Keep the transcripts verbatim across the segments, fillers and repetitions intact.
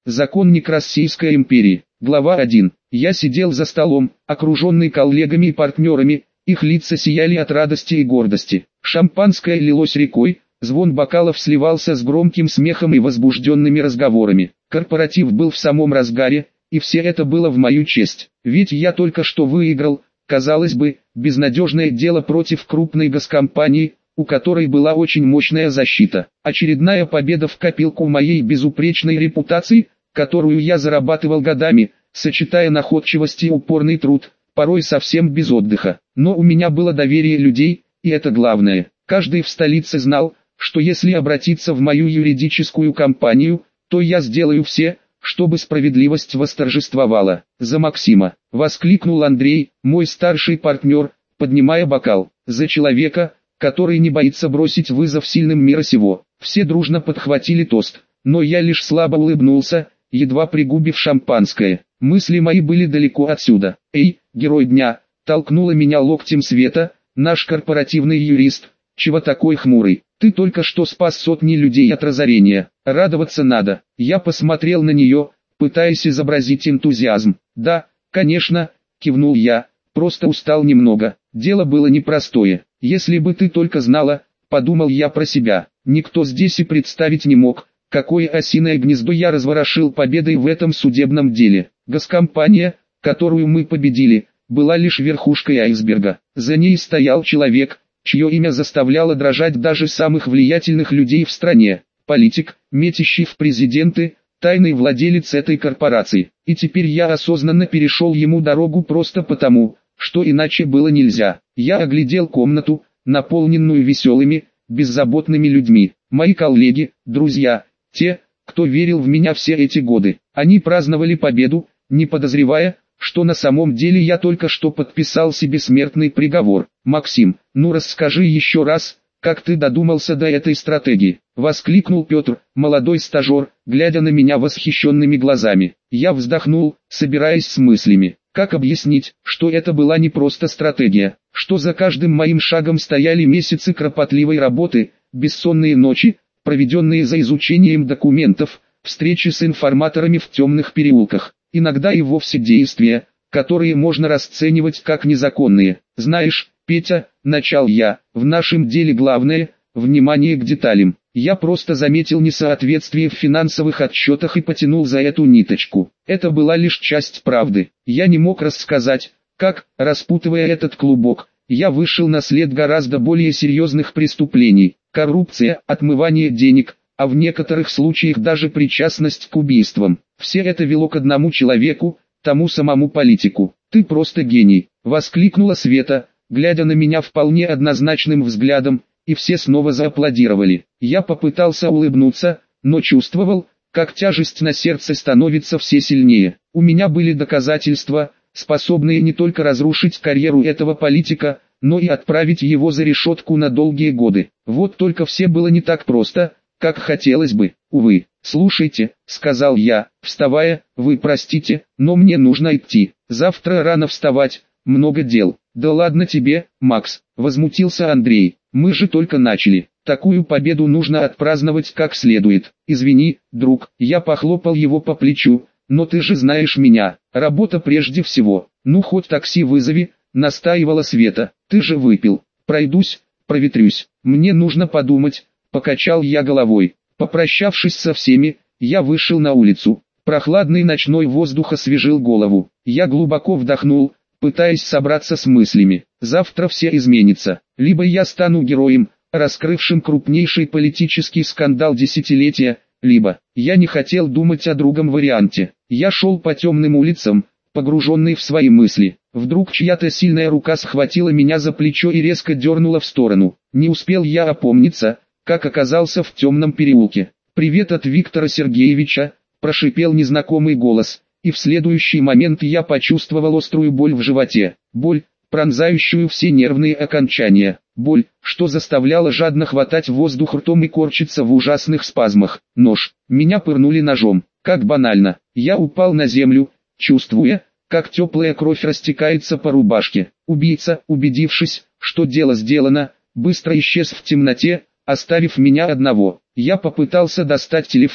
Законник Российской империи. Глава один. Я сидел за столом, окруженный коллегами и партнерами, их лица сияли от радости и гордости. Шампанское лилось рекой, звон бокалов сливался с громким смехом и возбужденными разговорами. Корпоратив был в самом разгаре, и все это было в мою честь. Ведь я только что выиграл, казалось бы, безнадежное дело против крупной госкомпании, у которой была очень мощная защита. Очередная победа в копилку моей безупречной репутации, которую я зарабатывал годами, сочетая находчивость и упорный труд, порой совсем без отдыха. Но у меня было доверие людей, и это главное. Каждый в столице знал, что если обратиться в мою юридическую компанию, то я сделаю все, чтобы справедливость восторжествовала. «За Максима!» — воскликнул Андрей, мой старший партнер, поднимая бокал. «За человека, который не боится бросить вызов сильным мира сего». Все дружно подхватили тост, но я лишь слабо улыбнулся, едва пригубив шампанское. Мысли мои были далеко отсюда. «Эй, герой дня!» — толкнула меня локтем Света, наш корпоративный юрист. «Чего такой хмурый? Ты только что спас сотни людей от разорения. Радоваться надо». Я посмотрел на нее, пытаясь изобразить энтузиазм. «Да, конечно», — кивнул я, — «просто устал немного. Дело было непростое. Если бы ты только знала», — подумал я про себя, — «никто здесь и представить не мог, какое осиное гнездо я разворошил победой в этом судебном деле. Госкомпания, которую мы победили, была лишь верхушкой айсберга. За ней стоял человек, чье имя заставляло дрожать даже самых влиятельных людей в стране. Политик, метящий в президенты, тайный владелец этой корпорации. И теперь я осознанно перешел ему дорогу просто потому, что иначе было нельзя. Я оглядел комнату, наполненную веселыми, беззаботными людьми. Мои коллеги, друзья, те, кто верил в меня все эти годы. Они праздновали победу, не подозревая, что на самом деле я только что подписал себе смертный приговор. «Максим, ну расскажи еще раз, как ты додумался до этой стратегии?» — воскликнул Петр, молодой стажер, глядя на меня восхищенными глазами. Я вздохнул, собираясь с мыслями. Как объяснить, что это была не просто стратегия, что за каждым моим шагом стояли месяцы кропотливой работы, бессонные ночи, проведенные за изучением документов, встречи с информаторами в темных переулках, иногда и вовсе действия, которые можно расценивать как незаконные. «Знаешь, Петя», — начал я, — «в нашем деле главное — внимание к деталям. Я просто заметил несоответствие в финансовых отчетах и потянул за эту ниточку. Это была лишь часть правды. Я не мог рассказать, как, распутывая этот клубок, я вышел на след гораздо более серьезных преступлений. Коррупция, отмывание денег, а в некоторых случаях даже причастность к убийствам. Все это вело к одному человеку, тому самому политику. «Ты просто гений», — воскликнула Света, глядя на меня вполне однозначным взглядом, и все снова зааплодировали. Я попытался улыбнуться, но чувствовал, как тяжесть на сердце становится все сильнее. У меня были доказательства, способные не только разрушить карьеру этого политика, но и отправить его за решетку на долгие годы. Вот только все было не так просто, как хотелось бы, увы. «Слушайте», — сказал я, вставая, — «вы простите, но мне нужно идти. Завтра рано вставать, много дел». «Да ладно тебе, Макс», — возмутился Андрей, — «мы же только начали. Такую победу нужно отпраздновать как следует. Извини, друг», — я похлопал его по плечу, — «но ты же знаешь меня, работа прежде всего». «Ну хоть такси вызови», — настаивала Света. «Ты же выпил». «Пройдусь, проветрюсь. Мне нужно подумать», — покачал я головой. Попрощавшись со всеми, я вышел на улицу. Прохладный ночной воздух освежил голову. Я глубоко вдохнул, пытаясь собраться с мыслями. Завтра все изменится. Либо я стану героем, раскрывшим крупнейший политический скандал десятилетия, либо я не хотел думать о другом варианте. Я шел по темным улицам, погруженный в свои мысли. Вдруг чья-то сильная рука схватила меня за плечо и резко дернула в сторону. Не успел я опомниться, как оказался в темном переулке. «Привет от Виктора Сергеевича», – прошипел незнакомый голос, и в следующий момент я почувствовал острую боль в животе. Боль, пронзающую все нервные окончания. Боль, что заставляла жадно хватать воздух ртом и корчиться в ужасных спазмах. Нож. Меня пырнули ножом. Как банально. Я упал на землю, чувствуя, как теплая кровь растекается по рубашке. Убийца, убедившись, что дело сделано, быстро исчез в темноте, оставив меня одного. Я попытался достать телефон,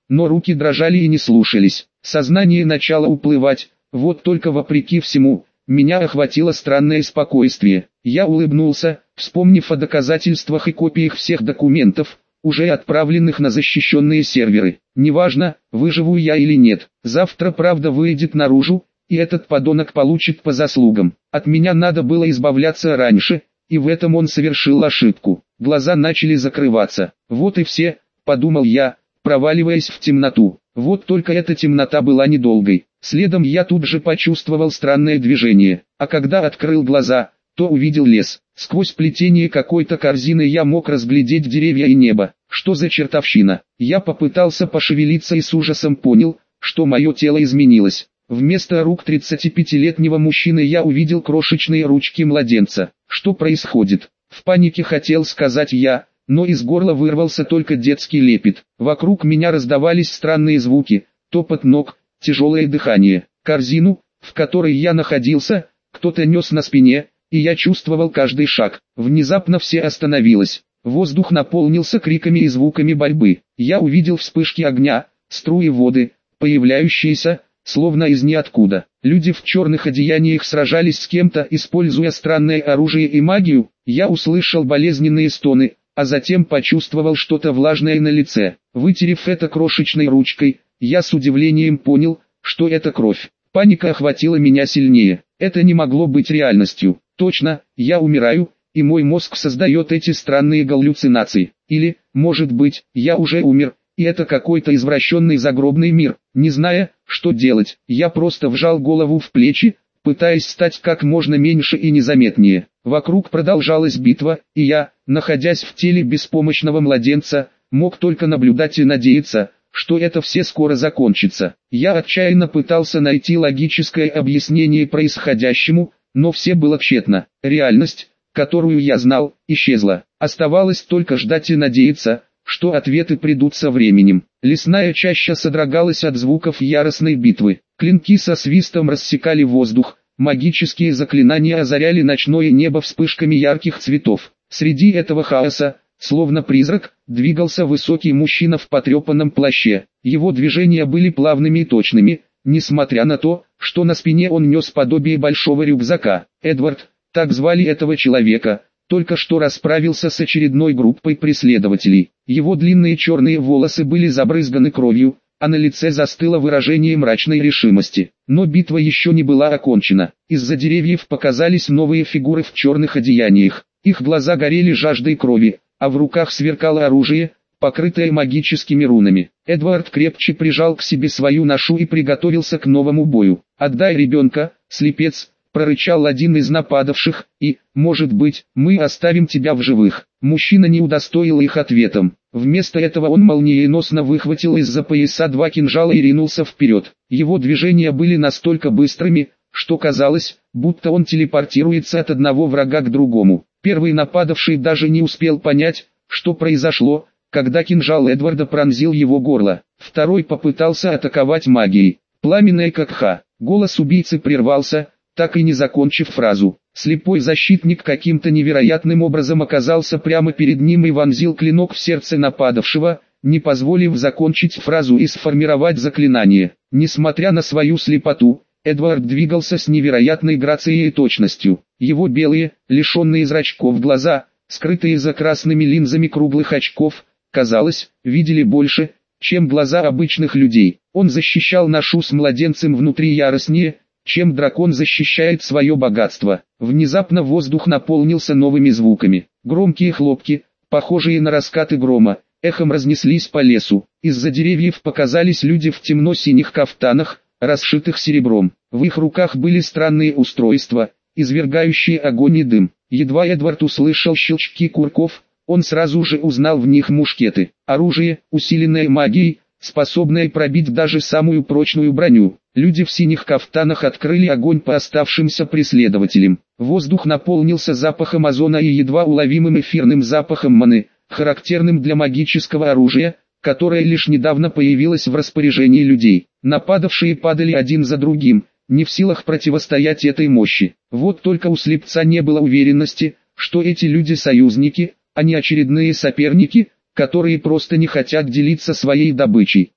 но руки дрожали и не слушались. Сознание начало уплывать, вот только вопреки всему, меня охватило странное спокойствие. Я улыбнулся, вспомнив о доказательствах и копиях всех документов, уже отправленных на защищенные серверы. Неважно, выживу я или нет, завтра правда выйдет наружу, и этот подонок получит по заслугам. От меня надо было избавляться раньше, и в этом он совершил ошибку. Глаза начали закрываться. Вот и все, подумал я, проваливаясь в темноту. Вот только эта темнота была недолгой. Следом я тут же почувствовал странное движение, а когда открыл глаза, то увидел лес. Сквозь плетение какой-то корзины я мог разглядеть деревья и небо. Что за чертовщина? Я попытался пошевелиться и с ужасом понял, что мое тело изменилось. Вместо рук тридцатипятилетнего мужчины я увидел крошечные ручки младенца. Что происходит? В панике хотел сказать я, но из горла вырвался только детский лепет. Вокруг меня раздавались странные звуки, топот ног, тяжелое дыхание. Корзину, в которой я находился, кто-то нес на спине, и я чувствовал каждый шаг. Внезапно все остановилось. Воздух наполнился криками и звуками борьбы. Я увидел вспышки огня, струи воды, появляющиеся, словно из ниоткуда. Люди в черных одеяниях сражались с кем-то, используя странное оружие и магию. Я услышал болезненные стоны, а затем почувствовал что-то влажное на лице. Вытерев это крошечной ручкой, я с удивлением понял, что это кровь. Паника охватила меня сильнее. Это не могло быть реальностью. Точно, я умираю, и мой мозг создает эти странные галлюцинации. Или, может быть, я уже умер, и это какой-то извращенный загробный мир. Не зная, что делать, я просто вжал голову в плечи, пытаясь стать как можно меньше и незаметнее. Вокруг продолжалась битва, и я, находясь в теле беспомощного младенца, мог только наблюдать и надеяться, что это все скоро закончится. Я отчаянно пытался найти логическое объяснение происходящему, но все было тщетно. Реальность, которую я знал, исчезла. Оставалось только ждать и надеяться, что ответы придут со временем. Лесная чаща содрогалась от звуков яростной битвы. Клинки со свистом рассекали воздух, магические заклинания озаряли ночное небо вспышками ярких цветов. Среди этого хаоса, словно призрак, двигался высокий мужчина в потрепанном плаще. Его движения были плавными и точными, несмотря на то, что на спине он нес подобие большого рюкзака. Эдвард, так звали этого человека, только что расправился с очередной группой преследователей. Его длинные черные волосы были забрызганы кровью, а на лице застыло выражение мрачной решимости. Но битва еще не была окончена. Из-за деревьев показались новые фигуры в черных одеяниях. Их глаза горели жаждой крови, а в руках сверкало оружие, покрытое магическими рунами. Эдвард крепче прижал к себе свою ношу и приготовился к новому бою. «Отдай ребенка, слепец!» — прорычал один из нападавших, и, может быть, мы оставим тебя в живых. Мужчина не удостоил их ответом. Вместо этого он молниеносно выхватил из-за пояса два кинжала и ринулся вперед. Его движения были настолько быстрыми, что казалось, будто он телепортируется от одного врага к другому. Первый нападавший даже не успел понять, что произошло, когда кинжал Эдварда пронзил его горло. Второй попытался атаковать магией. Пламенная как ха. Голос убийцы прервался, так и не закончив фразу. Слепой защитник каким-то невероятным образом оказался прямо перед ним и вонзил клинок в сердце нападавшего, не позволив закончить фразу и сформировать заклинание. Несмотря на свою слепоту, Эдвард двигался с невероятной грацией и точностью. Его белые, лишенные зрачков глаза, скрытые за красными линзами круглых очков, казалось, видели больше, чем глаза обычных людей. Он защищал ношу с младенцем внутри яростнее, чем дракон защищает свое богатство. Внезапно воздух наполнился новыми звуками. Громкие хлопки, похожие на раскаты грома, эхом разнеслись по лесу. Из-за деревьев показались люди в темно-синих кафтанах, расшитых серебром. В их руках были странные устройства, извергающие огонь и дым. Едва Эдвард услышал щелчки курков, он сразу же узнал в них мушкеты. Оружие, усиленное магией, способное пробить даже самую прочную броню. Люди в синих кафтанах открыли огонь по оставшимся преследователям. Воздух наполнился запахом озона и едва уловимым эфирным запахом маны, характерным для магического оружия, которое лишь недавно появилось в распоряжении людей. Нападавшие падали один за другим, не в силах противостоять этой мощи. Вот только у слепца не было уверенности, что эти люди союзники, а не очередные соперники, которые просто не хотят делиться своей добычей.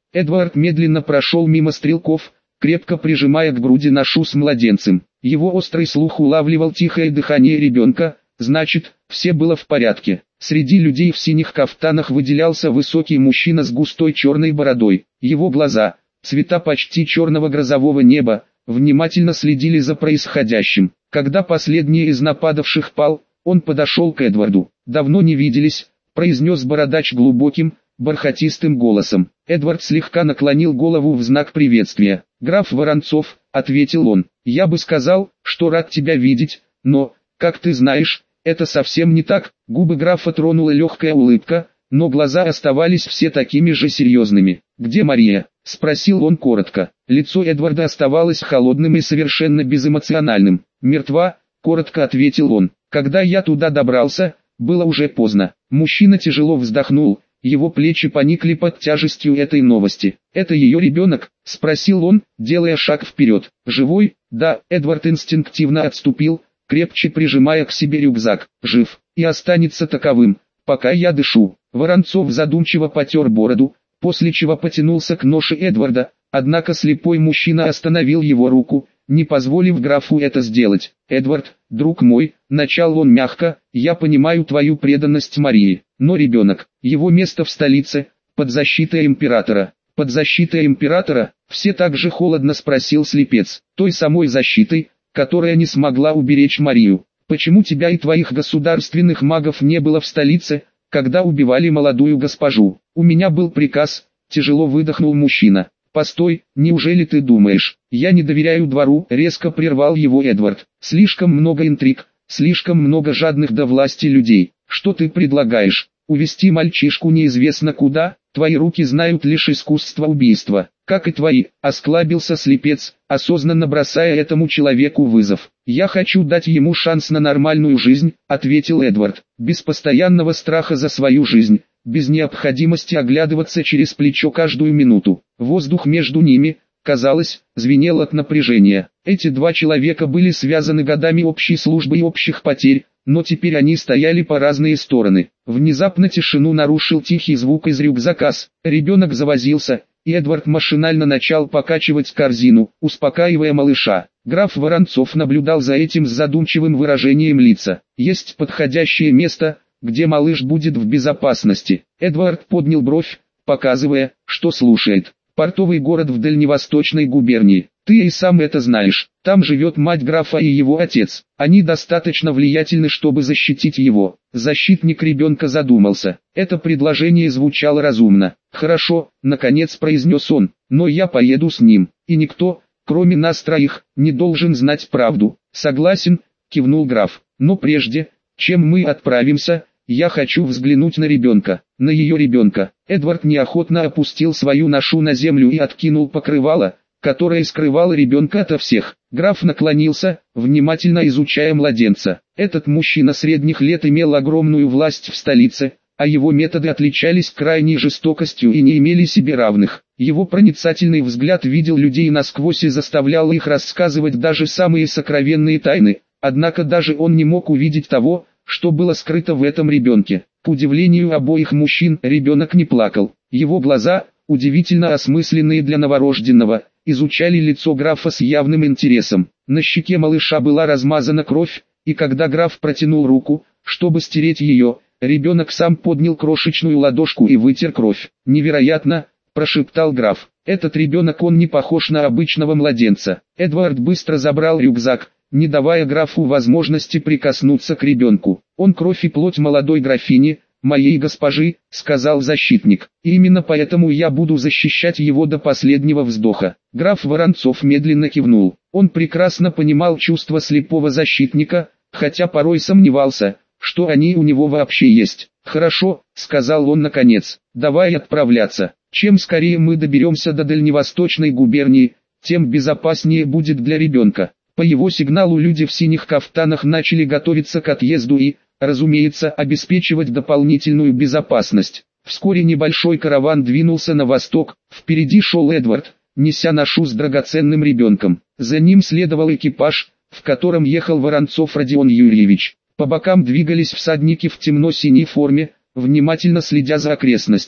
Эдвард медленно прошел мимо стрелков, крепко прижимая к груди ношу с младенцем. Его острый слух улавливал тихое дыхание ребенка, значит, все было в порядке. Среди людей в синих кафтанах выделялся высокий мужчина с густой черной бородой. Его глаза, цвета почти черного грозового неба, внимательно следили за происходящим. Когда последний из нападавших пал, он подошел к Эдварду. «Давно не виделись», — произнес бородач глубоким, бархатистым голосом. Эдвард слегка наклонил голову в знак приветствия. «Граф Воронцов», — ответил он, — «я бы сказал, что рад тебя видеть, но, как ты знаешь, это совсем не так». Губы графа тронула легкая улыбка, но глаза оставались все такими же серьезными. «Где Мария?» — спросил он коротко. Лицо Эдварда оставалось холодным и совершенно безэмоциональным. «Мертва», — коротко ответил он. «Когда я туда добрался, было уже поздно». Мужчина тяжело вздохнул, его плечи поникли под тяжестью этой новости. «Это ее ребенок?» — спросил он, делая шаг вперед. «Живой?» «Да». Эдвард инстинктивно отступил, крепче прижимая к себе рюкзак. «Жив, и останется таковым, пока я дышу». Воронцов задумчиво потер бороду, после чего потянулся к ноше Эдварда, однако слепой мужчина остановил его руку, не позволив графу это сделать. «Эдвард, друг мой», — начал он мягко, — «я понимаю твою преданность Марии, но ребенок, его место в столице, под защитой императора». «Под защитой императора?» — все так же холодно спросил слепец. «Той самой защитой, которая не смогла уберечь Марию. Почему тебя и твоих государственных магов не было в столице, когда убивали молодую госпожу?» «У меня был приказ», — тяжело выдохнул мужчина. «Постой, неужели ты думаешь, я не доверяю двору?» — резко прервал его Эдвард. «Слишком много интриг, слишком много жадных до власти людей. Что ты предлагаешь? Увести мальчишку неизвестно куда? Твои руки знают лишь искусство убийства, как и твои», — осклабился слепец, осознанно бросая этому человеку вызов. «Я хочу дать ему шанс на нормальную жизнь», — ответил Эдвард, без постоянного страха за свою жизнь, без необходимости оглядываться через плечо каждую минуту. Воздух между ними, казалось, звенел от напряжения. Эти два человека были связаны годами общей службы и общих потерь, но теперь они стояли по разные стороны. Внезапно тишину нарушил тихий звук из рюкзака. Ребенок завозился, и Эдвард машинально начал покачивать корзину, успокаивая малыша. Граф Воронцов наблюдал за этим с задумчивым выражением лица. «Есть подходящее место, где малыш будет в безопасности». Эдвард поднял бровь, показывая, что слушает. «Портовый город в дальневосточной губернии. Ты и сам это знаешь. Там живет мать графа и его отец. Они достаточно влиятельны, чтобы защитить его». Защитник ребенка задумался. Это предложение звучало разумно. «Хорошо», — наконец произнес он, — «но я поеду с ним, и никто, кроме нас троих, не должен знать правду». «Согласен», — кивнул граф, — «но прежде, чем мы отправимся, я хочу взглянуть на ребенка, на ее ребенка». Эдвард неохотно опустил свою ношу на землю и откинул покрывало, которое скрывало ребенка ото всех. Граф наклонился, внимательно изучая младенца. Этот мужчина средних лет имел огромную власть в столице, а его методы отличались крайней жестокостью и не имели себе равных. Его проницательный взгляд видел людей насквозь и заставлял их рассказывать даже самые сокровенные тайны, однако даже он не мог увидеть того, что было скрыто в этом ребенке. К удивлению обоих мужчин, ребенок не плакал. Его глаза, удивительно осмысленные для новорожденного, изучали лицо графа с явным интересом. На щеке малыша была размазана кровь, и когда граф протянул руку, чтобы стереть ее, ребенок сам поднял крошечную ладошку и вытер кровь. «Невероятно!» – прошептал граф. «Этот ребенок, он не похож на обычного младенца». Эдвард быстро забрал рюкзак, не давая графу возможности прикоснуться к ребенку. «Он кровь и плоть молодой графини, моей госпожи», — сказал защитник. «И именно поэтому я буду защищать его до последнего вздоха». Граф Воронцов медленно кивнул. Он прекрасно понимал чувства слепого защитника, хотя порой сомневался, что они у него вообще есть. «Хорошо», — сказал он наконец, — «давай отправляться. Чем скорее мы доберемся до дальневосточной губернии, тем безопаснее будет для ребенка». По его сигналу люди в синих кафтанах начали готовиться к отъезду и, разумеется, обеспечивать дополнительную безопасность. Вскоре небольшой караван двинулся на восток, впереди шел Эдвард, неся ношу с драгоценным ребенком. За ним следовал экипаж, в котором ехал Воронцов Родион Юрьевич. По бокам двигались всадники в темно-синей форме, внимательно следя за окрестностями.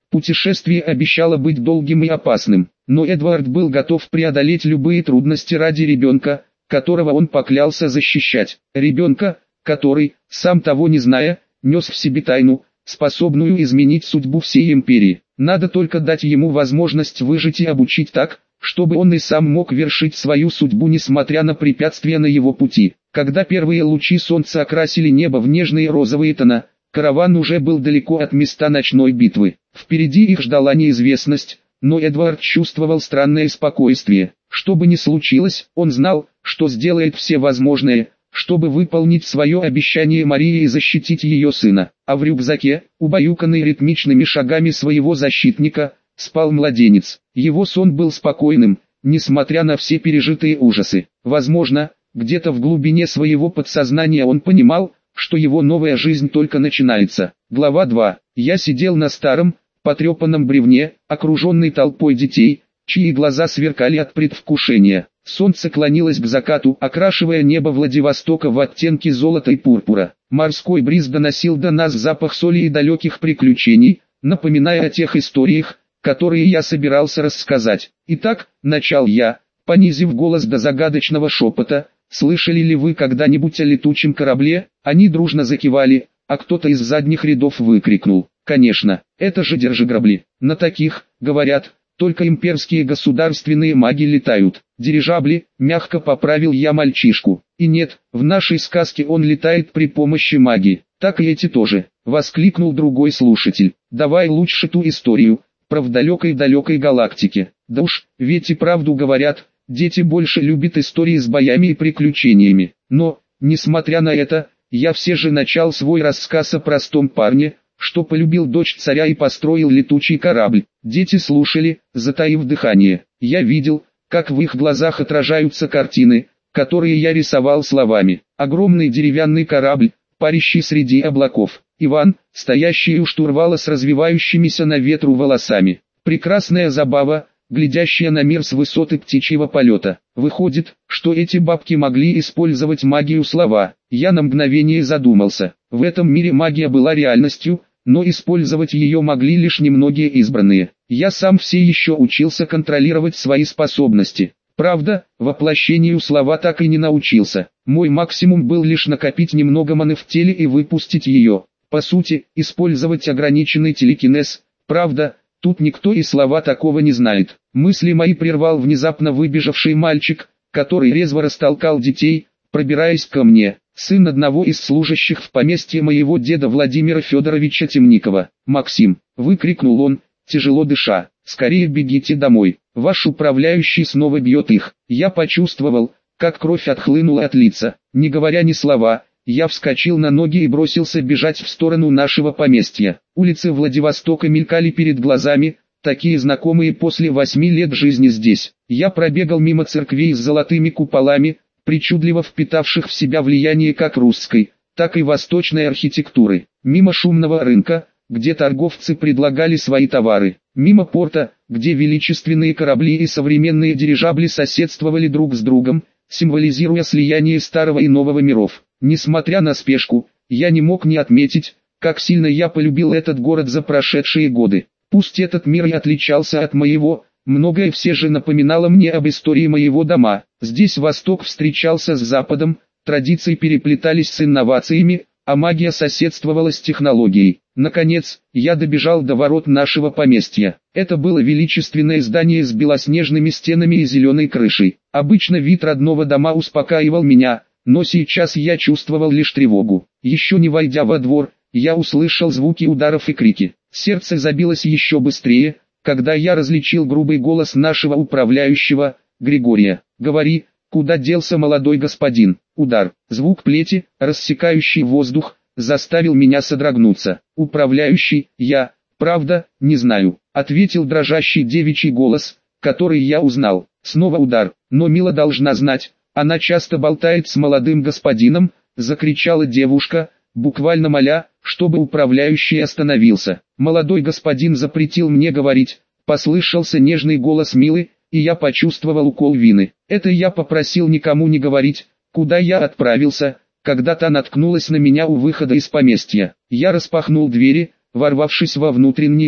Путешествие обещало быть долгим и опасным, но Эдвард был готов преодолеть любые трудности ради ребенка, которого он поклялся защищать. Ребенка, который, сам того не зная, нес в себе тайну, способную изменить судьбу всей империи. Надо только дать ему возможность выжить и обучить так, чтобы он и сам мог вершить свою судьбу несмотря на препятствия на его пути. Когда первые лучи солнца окрасили небо в нежные розовые тона, караван уже был далеко от места ночной битвы. Впереди их ждала неизвестность, но Эдвард чувствовал странное спокойствие. Что бы ни случилось, он знал, что сделает все возможное, чтобы выполнить свое обещание Марии и защитить ее сына. А в рюкзаке, убаюканный ритмичными шагами своего защитника, спал младенец. Его сон был спокойным, несмотря на все пережитые ужасы. Возможно, где-то в глубине своего подсознания он понимал, что его новая жизнь только начинается. Глава два. Я сидел на старом, потрепанном бревне, окруженный толпой детей, чьи глаза сверкали от предвкушения. Солнце клонилось к закату, окрашивая небо Владивостока в оттенки золота и пурпура. Морской бриз доносил до нас запах соли и далеких приключений, напоминая о тех историях, которые я собирался рассказать. Итак, начал я, понизив голос до загадочного шепота. Слышали ли вы когда-нибудь о летучем корабле? Они дружно закивали, а кто-то из задних рядов выкрикнул: конечно, это же дирижабли. На таких, говорят, только имперские государственные маги летают. Дирижабли, мягко поправил я мальчишку. И нет, в нашей сказке он летает при помощи магии. Так и эти тоже, воскликнул другой слушатель. Давай лучше ту историю, про в далекой-далекой галактике. Да уж, ведь и правду говорят, дети больше любят истории с боями и приключениями. Но, несмотря на это, я все же начал свой рассказ о простом парне, что полюбил дочь царя и построил летучий корабль. Дети слушали, затаив дыхание. Я видел, как в их глазах отражаются картины, которые я рисовал словами. Огромный деревянный корабль, парящий среди облаков. Иван, стоящий у штурвала с развивающимися на ветру волосами. Прекрасная забава, глядящая на мир с высоты птичьего полета. Выходит, что эти бабки могли использовать магию слова. Я на мгновение задумался. В этом мире магия была реальностью, но использовать ее могли лишь немногие избранные. Я сам все еще учился контролировать свои способности. Правда, воплощению слова так и не научился. Мой максимум был лишь накопить немного маны в теле и выпустить ее. По сути, использовать ограниченный телекинез. Правда, тут никто и слова такого не знает. Мысли мои прервал внезапно выбежавший мальчик, который резво растолкал детей, пробираясь ко мне. Сын одного из служащих в поместье моего деда Владимира Федоровича Темникова. «Максим!» — выкрикнул он, тяжело дыша. «Скорее бегите домой, ваш управляющий снова бьет их». Я почувствовал, как кровь отхлынула от лица. Не говоря ни слова, я вскочил на ноги и бросился бежать в сторону нашего поместья. Улицы Владивостока мелькали перед глазами, такие знакомые после восьми лет жизни здесь. Я пробегал мимо церквей с золотыми куполами, причудливо впитавших в себя влияние как русской, так и восточной архитектуры. Мимо шумного рынка, где торговцы предлагали свои товары. Мимо порта, где величественные корабли и современные дирижабли соседствовали друг с другом, символизируя слияние старого и нового миров. Несмотря на спешку, я не мог не отметить, как сильно я полюбил этот город за прошедшие годы. Пусть этот мир и отличался от моего, многое все же напоминало мне об истории моего дома. Здесь Восток встречался с Западом, традиции переплетались с инновациями, а магия соседствовала с технологией. Наконец, я добежал до ворот нашего поместья. Это было величественное здание с белоснежными стенами и зеленой крышей. Обычно вид родного дома успокаивал меня, но сейчас я чувствовал лишь тревогу. Еще не войдя во двор, я услышал звуки ударов и крики. Сердце забилось еще быстрее, когда я различил грубый голос нашего управляющего, Григория. «Говори, куда делся молодой господин?» Удар. Звук плети, рассекающий воздух, заставил меня содрогнуться. «Управляющий, я, правда, не знаю», — ответил дрожащий девичий голос, который я узнал. Снова удар. «Но Мила должна знать, она часто болтает с молодым господином», — закричала девушка, буквально моля, чтобы управляющий остановился. «Молодой господин запретил мне говорить», — послышался нежный голос Милы, и я почувствовал укол вины. Это я попросил никому не говорить, куда я отправился, когда та наткнулась на меня у выхода из поместья. Я распахнул двери, ворвавшись во внутренний двор.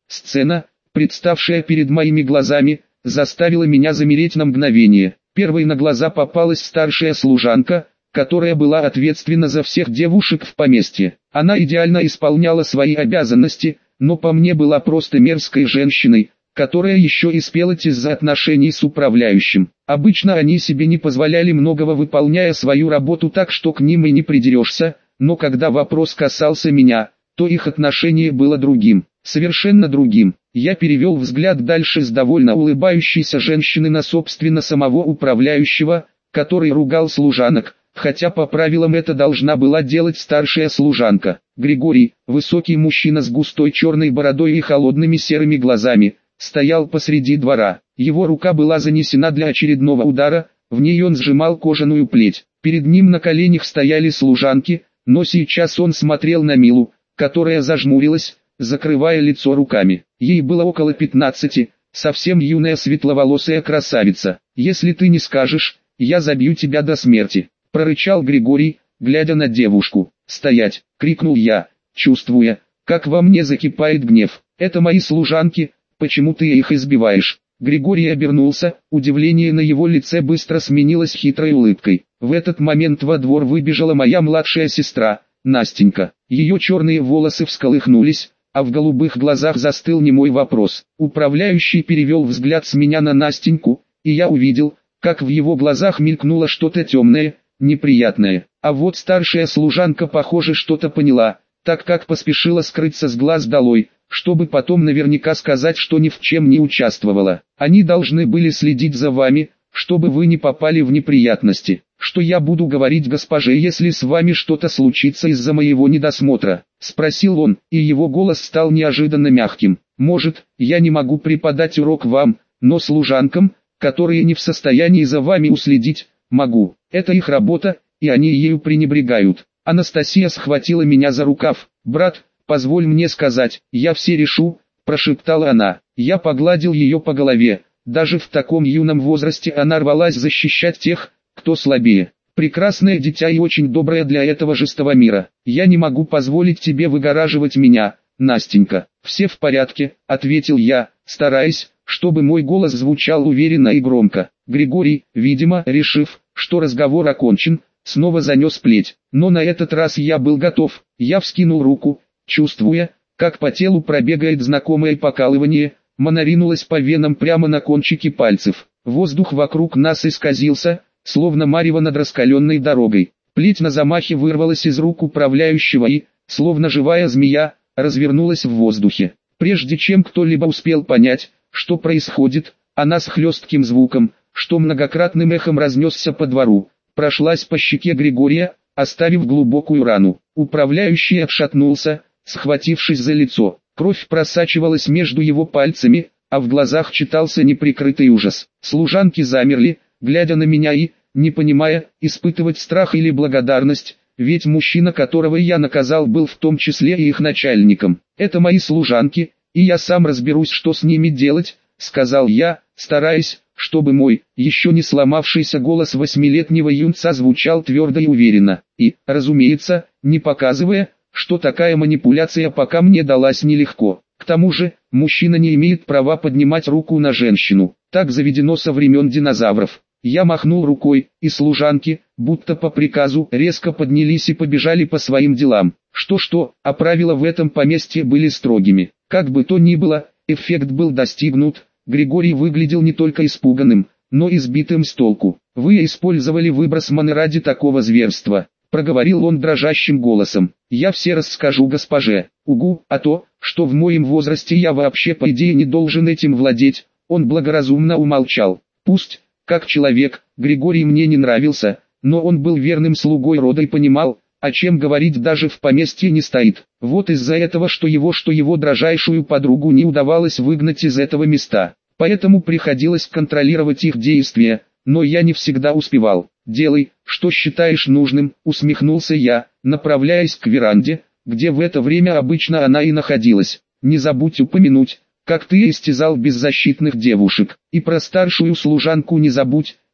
Сцена, представшая перед моими глазами, заставила меня замереть на мгновение. Первой на глаза попалась старшая служанка, которая была ответственна за всех девушек в поместье. Она идеально исполняла свои обязанности, но по мне была просто мерзкой женщиной, которая еще и спелась из-за отношений с управляющим. Обычно они себе не позволяли многого, выполняя свою работу так, что к ним и не придерешься, но когда вопрос касался меня, то их отношение было другим, совершенно другим. Я перевел взгляд дальше с довольно улыбающейся женщины на собственно самого управляющего, который ругал служанок, хотя по правилам это должна была делать старшая служанка. Григорий, высокий мужчина с густой черной бородой и холодными серыми глазами, стоял посреди двора. Его рука была занесена для очередного удара, в ней он сжимал кожаную плеть. Перед ним на коленях стояли служанки, но сейчас он смотрел на Милу, которая зажмурилась, закрывая лицо руками. Ей было около пятнадцати, совсем юная светловолосая красавица. «Если ты не скажешь, я забью тебя до смерти», — прорычал Григорий, глядя на девушку. «Стоять!» — крикнул я, чувствуя, как во мне закипает гнев. «Это мои служанки, почему ты их избиваешь?» Григорий обернулся, удивление на его лице быстро сменилось хитрой улыбкой. В этот момент во двор выбежала моя младшая сестра, Настенька. Ее черные волосы всколыхнулись, а в голубых глазах застыл немой вопрос. Управляющий перевел взгляд с меня на Настеньку, и я увидел, как в его глазах мелькнуло что-то темное, неприятное. А вот старшая служанка, похоже, что-то поняла, так как поспешила скрыться с глаз долой, чтобы потом наверняка сказать, что ни в чем не участвовала. Они должны были следить за вами, чтобы вы не попали в неприятности. Что я буду говорить госпоже, если с вами что-то случится из-за моего недосмотра? Спросил он, и его голос стал неожиданно мягким. Может, я не могу преподать урок вам, но служанкам, которые не в состоянии за вами уследить, могу. Это их работа, и они ею пренебрегают. Анастасия схватила меня за рукав. «Брат, позволь мне сказать, я все решу», – прошептала она. Я погладил ее по голове. Даже в таком юном возрасте она рвалась защищать тех, кто слабее. Прекрасное дитя и очень доброе для этого жестокого мира. Я не могу позволить тебе выгораживать меня, Настенька. «Все в порядке», — ответил я, стараясь, чтобы мой голос звучал уверенно и громко. Григорий, видимо, решив, что разговор окончен, снова занес плеть. Но на этот раз я был готов. Я вскинул руку, чувствуя, как по телу пробегает знакомое покалывание, мана ринулась по венам прямо на кончики пальцев. Воздух вокруг нас исказился, словно марево над раскаленной дорогой. Плеть на замахе вырвалась из рук управляющего и, словно живая змея, развернулась в воздухе. Прежде чем кто-либо успел понять, что происходит, она с хлестким звуком, что многократным эхом разнесся по двору, прошлась по щеке Григория, оставив глубокую рану. Управляющий отшатнулся, схватившись за лицо. Кровь просачивалась между его пальцами, а в глазах читался неприкрытый ужас. Служанки замерли, глядя на меня и, не понимая, испытывать страх или благодарность, ведь мужчина, которого я наказал, был в том числе и их начальником. «Это мои служанки, и я сам разберусь, что с ними делать», — сказал я, стараясь, чтобы мой, еще не сломавшийся голос восьмилетнего юнца звучал твердо и уверенно, и, разумеется, не показывая, что такая манипуляция пока мне далась нелегко. К тому же, мужчина не имеет права поднимать руку на женщину, так заведено со времен динозавров. Я махнул рукой, и служанки, будто по приказу, резко поднялись и побежали по своим делам. Что-что, а правила в этом поместье были строгими. Как бы то ни было, эффект был достигнут. Григорий выглядел не только испуганным, но и сбитым с толку. «Вы использовали выброс маны ради такого зверства», — проговорил он дрожащим голосом. «Я все расскажу госпоже. Угу, а то, что в моем возрасте я вообще по идее не должен этим владеть». Он благоразумно умолчал. Пусть, как человек, Григорий мне не нравился, но он был верным слугой рода и понимал, о чем говорить даже в поместье не стоит. Вот из-за этого, что его, что его дрожайшую подругу не удавалось выгнать из этого места. Поэтому приходилось контролировать их действия, но я не всегда успевал. «Делай, что считаешь нужным», — усмехнулся я, направляясь к веранде, где в это время обычно она и находилась. «Не забудь упомянуть, как ты истязал беззащитных девушек, и про старшую служанку не забудь»,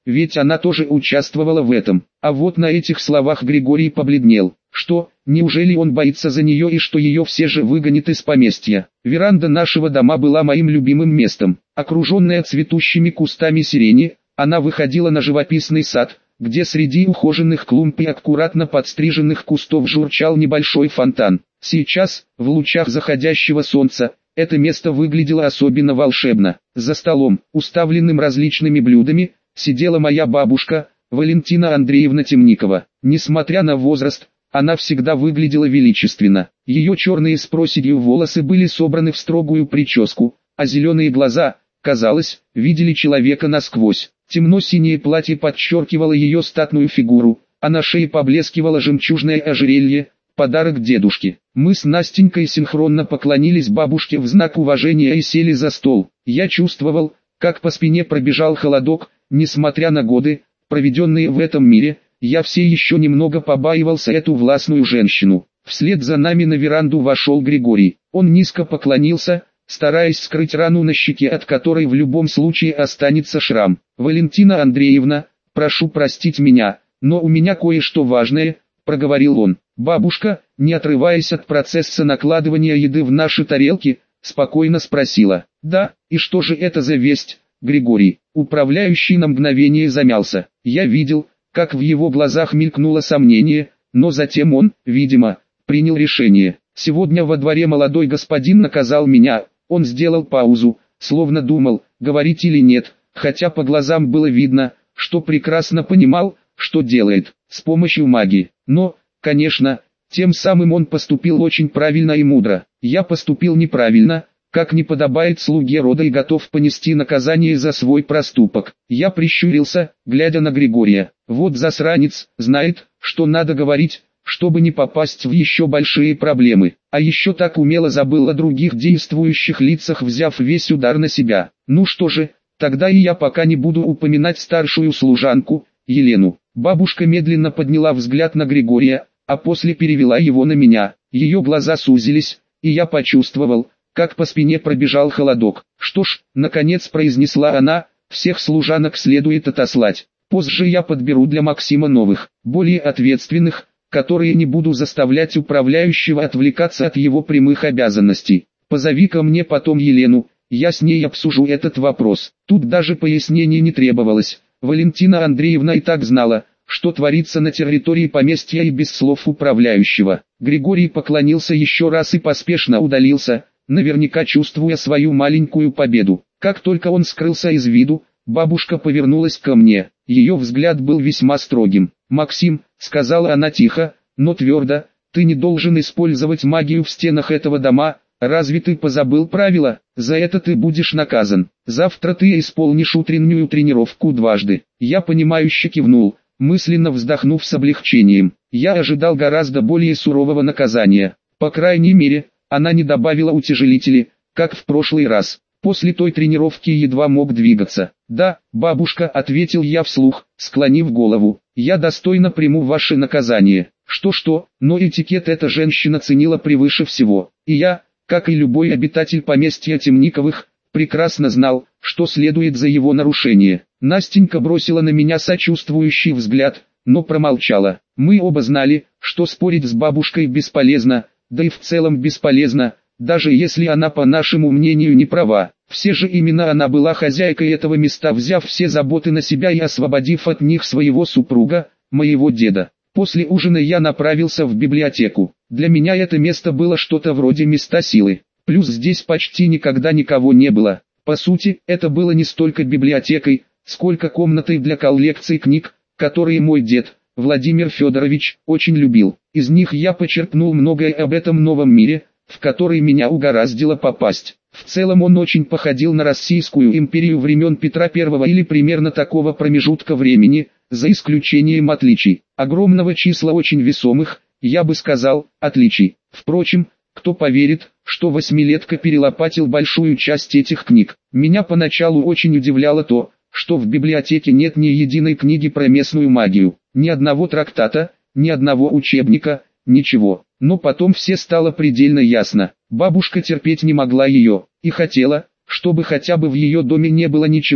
ведь она тоже участвовала в этом. А вот на этих словах Григорий побледнел. Что, неужели он боится за нее и что ее все же выгонят из поместья? Веранда нашего дома была моим любимым местом. Окруженная цветущими кустами сирени, она выходила на живописный сад, где среди ухоженных клумб и аккуратно подстриженных кустов журчал небольшой фонтан. Сейчас, в лучах заходящего солнца, это место выглядело особенно волшебно. За столом, уставленным различными блюдами, сидела моя бабушка, Валентина Андреевна Темникова. Несмотря на возраст, она всегда выглядела величественно. Ее черные с проседью волосы были собраны в строгую прическу, а зеленые глаза, казалось, видели человека насквозь. Темно-синее платье подчеркивало ее статную фигуру, а на шее поблескивало жемчужное ожерелье, подарок дедушке. Мы с Настенькой синхронно поклонились бабушке в знак уважения и сели за стол. Я чувствовал, как по спине пробежал холодок, несмотря на годы, проведенные в этом мире, я все еще немного побаивался эту властную женщину. Вслед за нами на веранду вошел Григорий. Он низко поклонился, стараясь скрыть рану на щеке, от которой в любом случае останется шрам. «Валентина Андреевна, прошу простить меня, но у меня кое-что важное», — проговорил он. Бабушка, не отрываясь от процесса накладывания еды в наши тарелки, спокойно спросила: «Да, и что же это за весть, Григорий?» Управляющий на мгновение замялся. Я видел, как в его глазах мелькнуло сомнение, но затем он, видимо, принял решение. «Сегодня во дворе молодой господин наказал меня». Он сделал паузу, словно думал, говорить или нет, хотя по глазам было видно, что прекрасно понимал, что делает, с помощью магии. Но, конечно, тем самым он поступил очень правильно и мудро. Я поступил неправильно, как не подобает слуге рода, и готов понести наказание за свой проступок. Я прищурился, глядя на Григория. Вот засранец, знает, что надо говорить, чтобы не попасть в еще большие проблемы. А еще так умело забыл о других действующих лицах, взяв весь удар на себя. Ну что же, тогда и я пока не буду упоминать старшую служанку, Елену. Бабушка медленно подняла взгляд на Григория, а после перевела его на меня. Ее глаза сузились, и я почувствовал, как по спине пробежал холодок. «Что ж», наконец произнесла она, — «всех служанок следует отослать. Позже я подберу для Максима новых, более ответственных, которые не буду заставлять управляющего отвлекаться от его прямых обязанностей. Позови ко мне потом Елену, я с ней обсужу этот вопрос». Тут даже пояснений не требовалось. Валентина Андреевна и так знала, что творится на территории поместья, и без слов управляющего. Григорий поклонился еще раз и поспешно удалился, наверняка чувствуя свою маленькую победу. Как только он скрылся из виду, бабушка повернулась ко мне. Ее взгляд был весьма строгим. «Максим», — сказала она тихо, но твердо, — «ты не должен использовать магию в стенах этого дома. Разве ты позабыл правила? За это ты будешь наказан. Завтра ты исполнишь утреннюю тренировку дважды». Я понимающе кивнул, мысленно вздохнув с облегчением. Я ожидал гораздо более сурового наказания. По крайней мере, она не добавила утяжелители, как в прошлый раз. После той тренировки едва мог двигаться. «Да, бабушка», — ответил я вслух, склонив голову, — «я достойно приму ваше наказание». Что-что, но этикет эта женщина ценила превыше всего. И я, как и любой обитатель поместья Темниковых, прекрасно знал, что следует за его нарушение. Настенька бросила на меня сочувствующий взгляд, но промолчала. Мы оба знали, что спорить с бабушкой бесполезно, да и в целом бесполезно, даже если она по нашему мнению не права. Все же именно она была хозяйкой этого места, взяв все заботы на себя и освободив от них своего супруга, моего деда. После ужина я направился в библиотеку. Для меня это место было что-то вроде места силы. Плюс здесь почти никогда никого не было. По сути, это было не столько библиотекой, сколько комнатой для коллекций книг, которые мой дед, Владимир Федорович, очень любил. Из них я почерпнул многое об этом новом мире, в который меня угораздило попасть. В целом он очень походил на Российскую империю времен Петра Первого или примерно такого промежутка времени, за исключением отличий. Огромного числа очень весомых, я бы сказал, отличий. Впрочем, кто поверит, что восьмилетка перелопатил большую часть этих книг. Меня поначалу очень удивляло то, что в библиотеке нет ни единой книги про местную магию, ни одного трактата, ни одного учебника, ничего. Но потом все стало предельно ясно. Бабушка терпеть не могла ее, и хотела, чтобы хотя бы в ее доме не было ничего,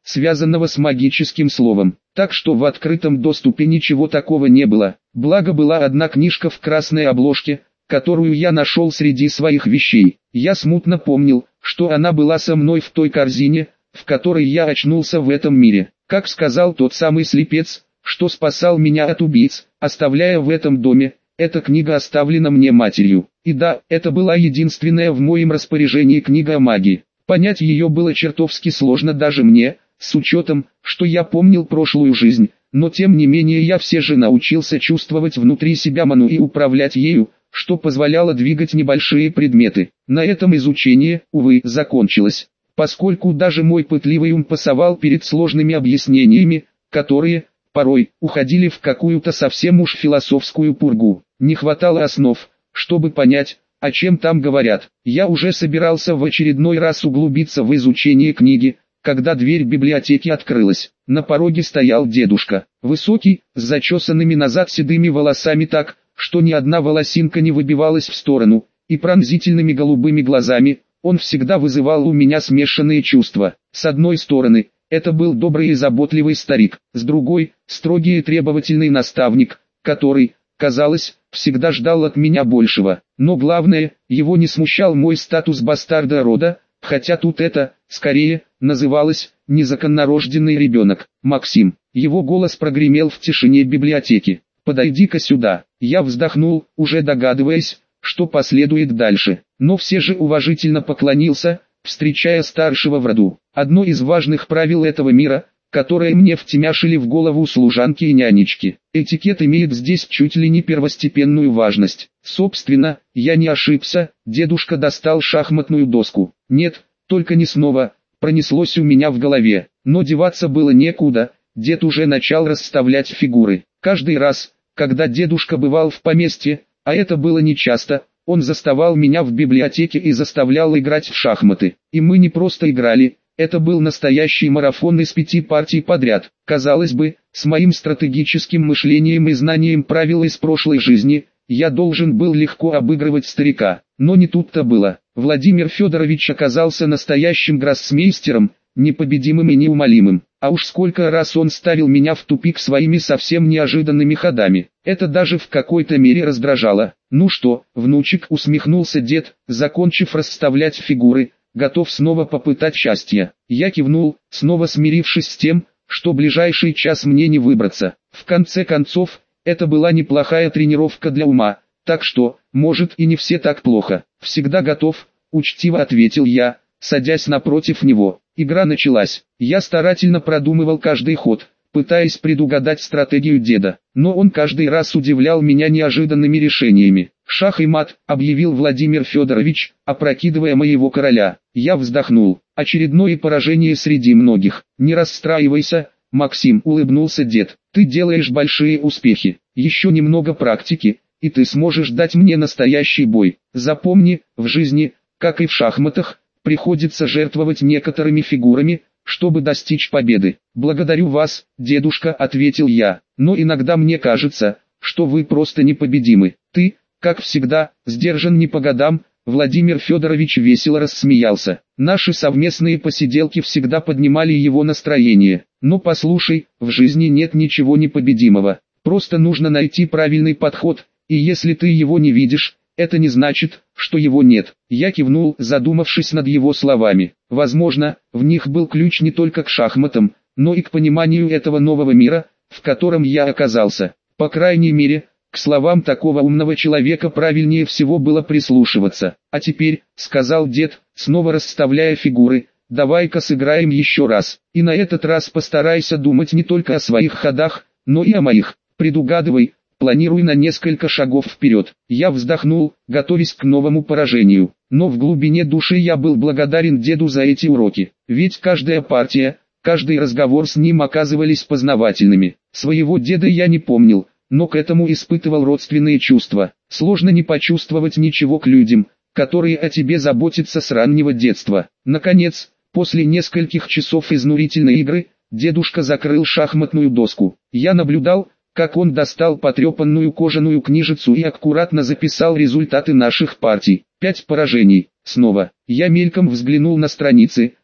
связанного с магическим словом. Так что в открытом доступе ничего такого не было. Благо была одна книжка в красной обложке, которую я нашел среди своих вещей. Я смутно помнил, что она была со мной в той корзине, в которой я очнулся в этом мире. Как сказал тот самый слепец, что спасал меня от убийц, оставляя в этом доме, эта книга оставлена мне матерью. И да, это была единственная в моем распоряжении книга о магии. Понять ее было чертовски сложно даже мне, с учетом, что я помнил прошлую жизнь, но тем не менее я все же научился чувствовать внутри себя ману и управлять ею, что позволяло двигать небольшие предметы. На этом изучение, увы, закончилось, поскольку даже мой пытливый ум пасовал перед сложными объяснениями, которые, порой, уходили в какую-то совсем уж философскую пургу. Не хватало основ, чтобы понять, о чем там говорят. Я уже собирался в очередной раз углубиться в изучение книги, когда дверь библиотеки открылась. На пороге стоял дедушка, высокий, с зачесанными назад седыми волосами так, что ни одна волосинка не выбивалась в сторону, и пронзительными голубыми глазами. Он всегда вызывал у меня смешанные чувства. С одной стороны, это был добрый и заботливый старик, с другой – строгий и требовательный наставник, который, казалось, всегда ждал от меня большего. Но главное, его не смущал мой статус бастарда рода, хотя тут это, скорее, называлось «незаконнорожденный ребенок». «Максим». Его голос прогремел в тишине библиотеки. «Подойди-ка сюда». Я вздохнул, уже догадываясь, что последует дальше, но все же уважительно поклонился, встречая старшего в роду. Одно из важных правил этого мира, которое мне втемяшили в голову служанки и нянечки. Этикет имеет здесь чуть ли не первостепенную важность. Собственно, я не ошибся, дедушка достал шахматную доску. Нет, только не снова, пронеслось у меня в голове. Но деваться было некуда, дед уже начал расставлять фигуры. Каждый раз, когда дедушка бывал в поместье, а это было нечасто, он заставал меня в библиотеке и заставлял играть в шахматы. И мы не просто играли, это был настоящий марафон из пяти партий подряд. Казалось бы, с моим стратегическим мышлением и знанием правил из прошлой жизни, я должен был легко обыгрывать старика. Но не тут-то было. Владимир Федорович оказался настоящим гроссмейстером, непобедимым и неумолимым. А уж сколько раз он ставил меня в тупик своими совсем неожиданными ходами. Это даже в какой-то мере раздражало. «Ну что, внучек», — усмехнулся дед, закончив расставлять фигуры, «готов снова попытать счастье». Я кивнул, снова смирившись с тем, что ближайший час мне не выбраться. В конце концов, это была неплохая тренировка для ума, так что, может, и не все так плохо. «Всегда готов», — учтиво ответил я, садясь напротив него. Игра началась. Я старательно продумывал каждый ход, пытаясь предугадать стратегию деда, но он каждый раз удивлял меня неожиданными решениями. «Шах и мат», — объявил Владимир Федорович, опрокидывая моего короля. Я вздохнул. Очередное поражение среди многих. «Не расстраивайся, Максим», — улыбнулся дед. «Ты делаешь большие успехи. Еще немного практики, и ты сможешь дать мне настоящий бой. Запомни, в жизни, как и в шахматах, приходится жертвовать некоторыми фигурами, чтобы достичь победы». «Благодарю вас, дедушка», — ответил я, «но иногда мне кажется, что вы просто непобедимы. Ты, как всегда, сдержан не по годам». Владимир Федорович весело рассмеялся. Наши совместные посиделки всегда поднимали его настроение. «Но послушай, в жизни нет ничего непобедимого. Просто нужно найти правильный подход, и если ты его не видишь, это не значит, что его нет». Я кивнул, задумавшись над его словами. Возможно, в них был ключ не только к шахматам, но и к пониманию этого нового мира, в котором я оказался. По крайней мере, к словам такого умного человека правильнее всего было прислушиваться. «А теперь», — сказал дед, снова расставляя фигуры, — «давай-ка сыграем еще раз. И на этот раз постарайся думать не только о своих ходах, но и о моих. Предугадывай, планируй на несколько шагов вперед». Я вздохнул, готовясь к новому поражению. Но в глубине души я был благодарен деду за эти уроки. Ведь каждая партия, каждый разговор с ним оказывались познавательными. Своего деда я не помнил, но к этому испытывал родственные чувства. Сложно не почувствовать ничего к людям, которые о тебе заботятся с раннего детства. Наконец, после нескольких часов изнурительной игры, дедушка закрыл шахматную доску. Я наблюдал, как он достал потрепанную кожаную книжицу и аккуратно записал результаты наших партий. Пять поражений. Снова. Я мельком взглянул на страницы,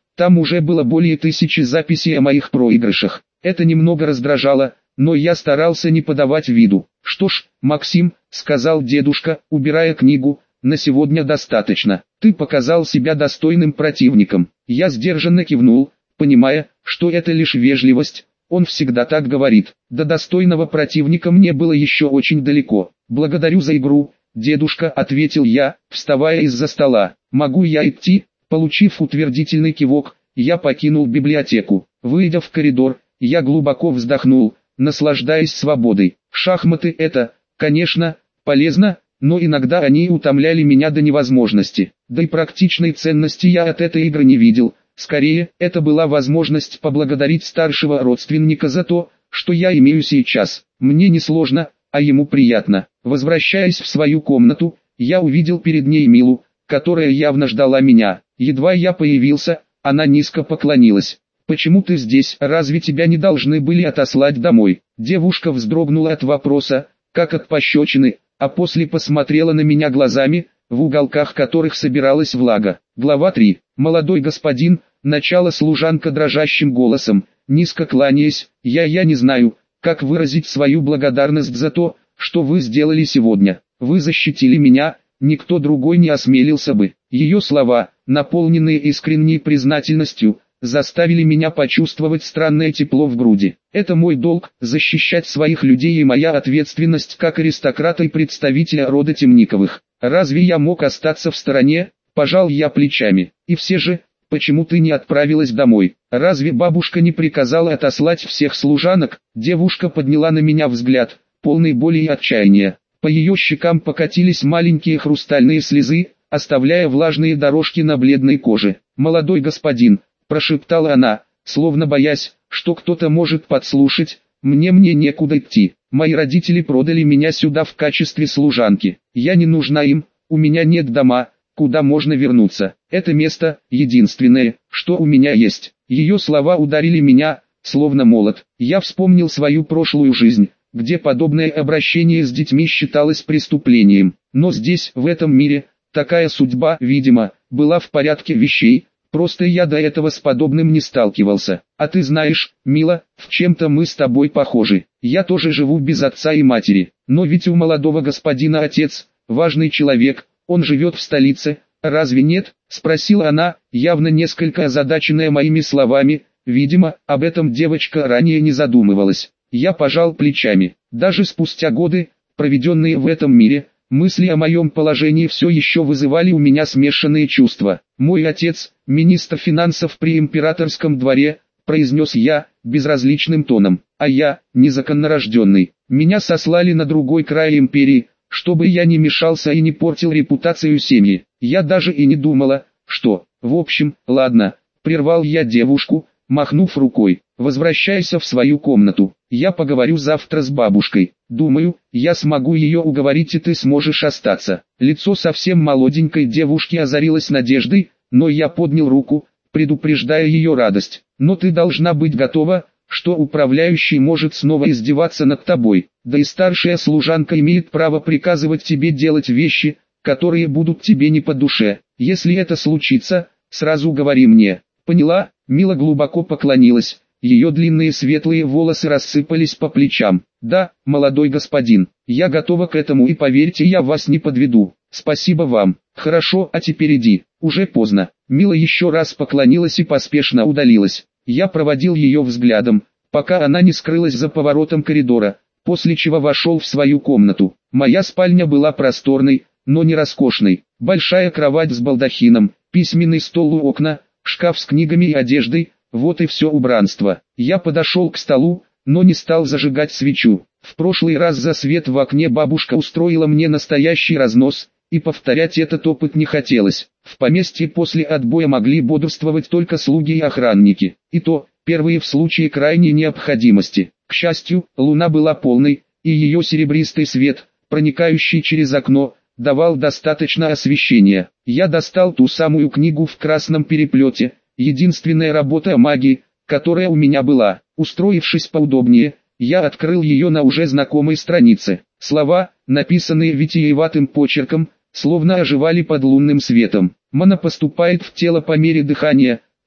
Там уже было более тысячи записей о моих проигрышах. Это немного раздражало, но я старался не подавать виду. «Что ж, Максим», — сказал дедушка, убирая книгу, — «на сегодня достаточно. Ты показал себя достойным противником». Я сдержанно кивнул, понимая, что это лишь вежливость. Он всегда так говорит. До достойного противника мне было еще очень далеко. «Благодарю за игру, дедушка», — ответил я, вставая из-за стола. «Могу я идти?» Получив утвердительный кивок, я покинул библиотеку. Выйдя в коридор, я глубоко вздохнул, наслаждаясь свободой. Шахматы — это, конечно, полезно, но иногда они утомляли меня до невозможности. Да и практичной ценности я от этой игры не видел. Скорее, это была возможность поблагодарить старшего родственника за то, что я имею сейчас. Мне не сложно, а ему приятно. Возвращаясь в свою комнату, я увидел перед ней Милу, которая явно ждала меня. Едва я появился, она низко поклонилась. «Почему ты здесь? Разве тебя не должны были отослать домой?» Девушка вздрогнула от вопроса, как от пощечины, а после посмотрела на меня глазами, в уголках которых собиралась влага. Глава три. «Молодой господин», начало служанка дрожащим голосом, низко кланяясь, «я я не знаю, как выразить свою благодарность за то, что вы сделали сегодня. Вы защитили меня, никто другой не осмелился бы». Ее слова, наполненные искренней признательностью, заставили меня почувствовать странное тепло в груди. Это мой долг – защищать своих людей и моя ответственность как аристократа и представителя рода Темниковых. Разве я мог остаться в стороне? Пожал я плечами. И все же, почему ты не отправилась домой? Разве бабушка не приказала отослать всех служанок? Девушка подняла на меня взгляд, полный боли и отчаяния. По ее щекам покатились маленькие хрустальные слезы, оставляя влажные дорожки на бледной коже. «Молодой господин», — прошептала она, словно боясь, что кто-то может подслушать, «мне мне некуда идти. Мои родители продали меня сюда в качестве служанки. Я не нужна им, у меня нет дома, куда можно вернуться. Это место — единственное, что у меня есть». Ее слова ударили меня, словно молот. Я вспомнил свою прошлую жизнь, где подобное обращение с детьми считалось преступлением. Но здесь, в этом мире, такая судьба, видимо, была в порядке вещей. Просто я до этого с подобным не сталкивался. А ты знаешь, Мила, в чем-то мы с тобой похожи. Я тоже живу без отца и матери. Но ведь у молодого господина отец, важный человек, он живет в столице, разве нет? Спросила она, явно несколько озадаченная моими словами. Видимо, об этом девочка ранее не задумывалась. Я пожал плечами. Даже спустя годы, проведенные в этом мире, мысли о моем положении все еще вызывали у меня смешанные чувства. «Мой отец, министр финансов при императорском дворе», — произнес я, безразличным тоном, «а я, незаконнорожденный. Меня сослали на другой край империи, чтобы я не мешался и не портил репутацию семьи. Я даже и не думала, что... В общем, ладно», — прервал я девушку, махнув рукой. «Возвращайся в свою комнату. Я поговорю завтра с бабушкой. Думаю, я смогу ее уговорить, и ты сможешь остаться». Лицо совсем молоденькой девушки озарилось надеждой, но я поднял руку, предупреждая ее радость. «Но ты должна быть готова, что управляющий может снова издеваться над тобой. Да и старшая служанка имеет право приказывать тебе делать вещи, которые будут тебе не по душе. Если это случится, сразу говори мне. Поняла?» Мила глубоко поклонилась. Ее длинные светлые волосы рассыпались по плечам. «Да, молодой господин, я готова к этому, и поверьте, я вас не подведу. Спасибо вам. Хорошо, а теперь иди, уже поздно». Мила еще раз поклонилась и поспешно удалилась. Я проводил ее взглядом, пока она не скрылась за поворотом коридора, после чего вошел в свою комнату. Моя спальня была просторной, но не роскошной. Большая кровать с балдахином, письменный стол у окна, шкаф с книгами и одеждой. Вот и все убранство. Я подошел к столу, но не стал зажигать свечу. В прошлый раз за свет в окне бабушка устроила мне настоящий разнос, и повторять этот опыт не хотелось. В поместье после отбоя могли бодрствовать только слуги и охранники, и то, первые в случае крайней необходимости. К счастью, луна была полной, и ее серебристый свет, проникающий через окно, давал достаточно освещения. Я достал ту самую книгу в красном переплете, единственная работа о магии, которая у меня была. Устроившись поудобнее, я открыл ее на уже знакомой странице. Слова, написанные витиеватым почерком, словно оживали под лунным светом. Мана поступает в тело по мере дыхания,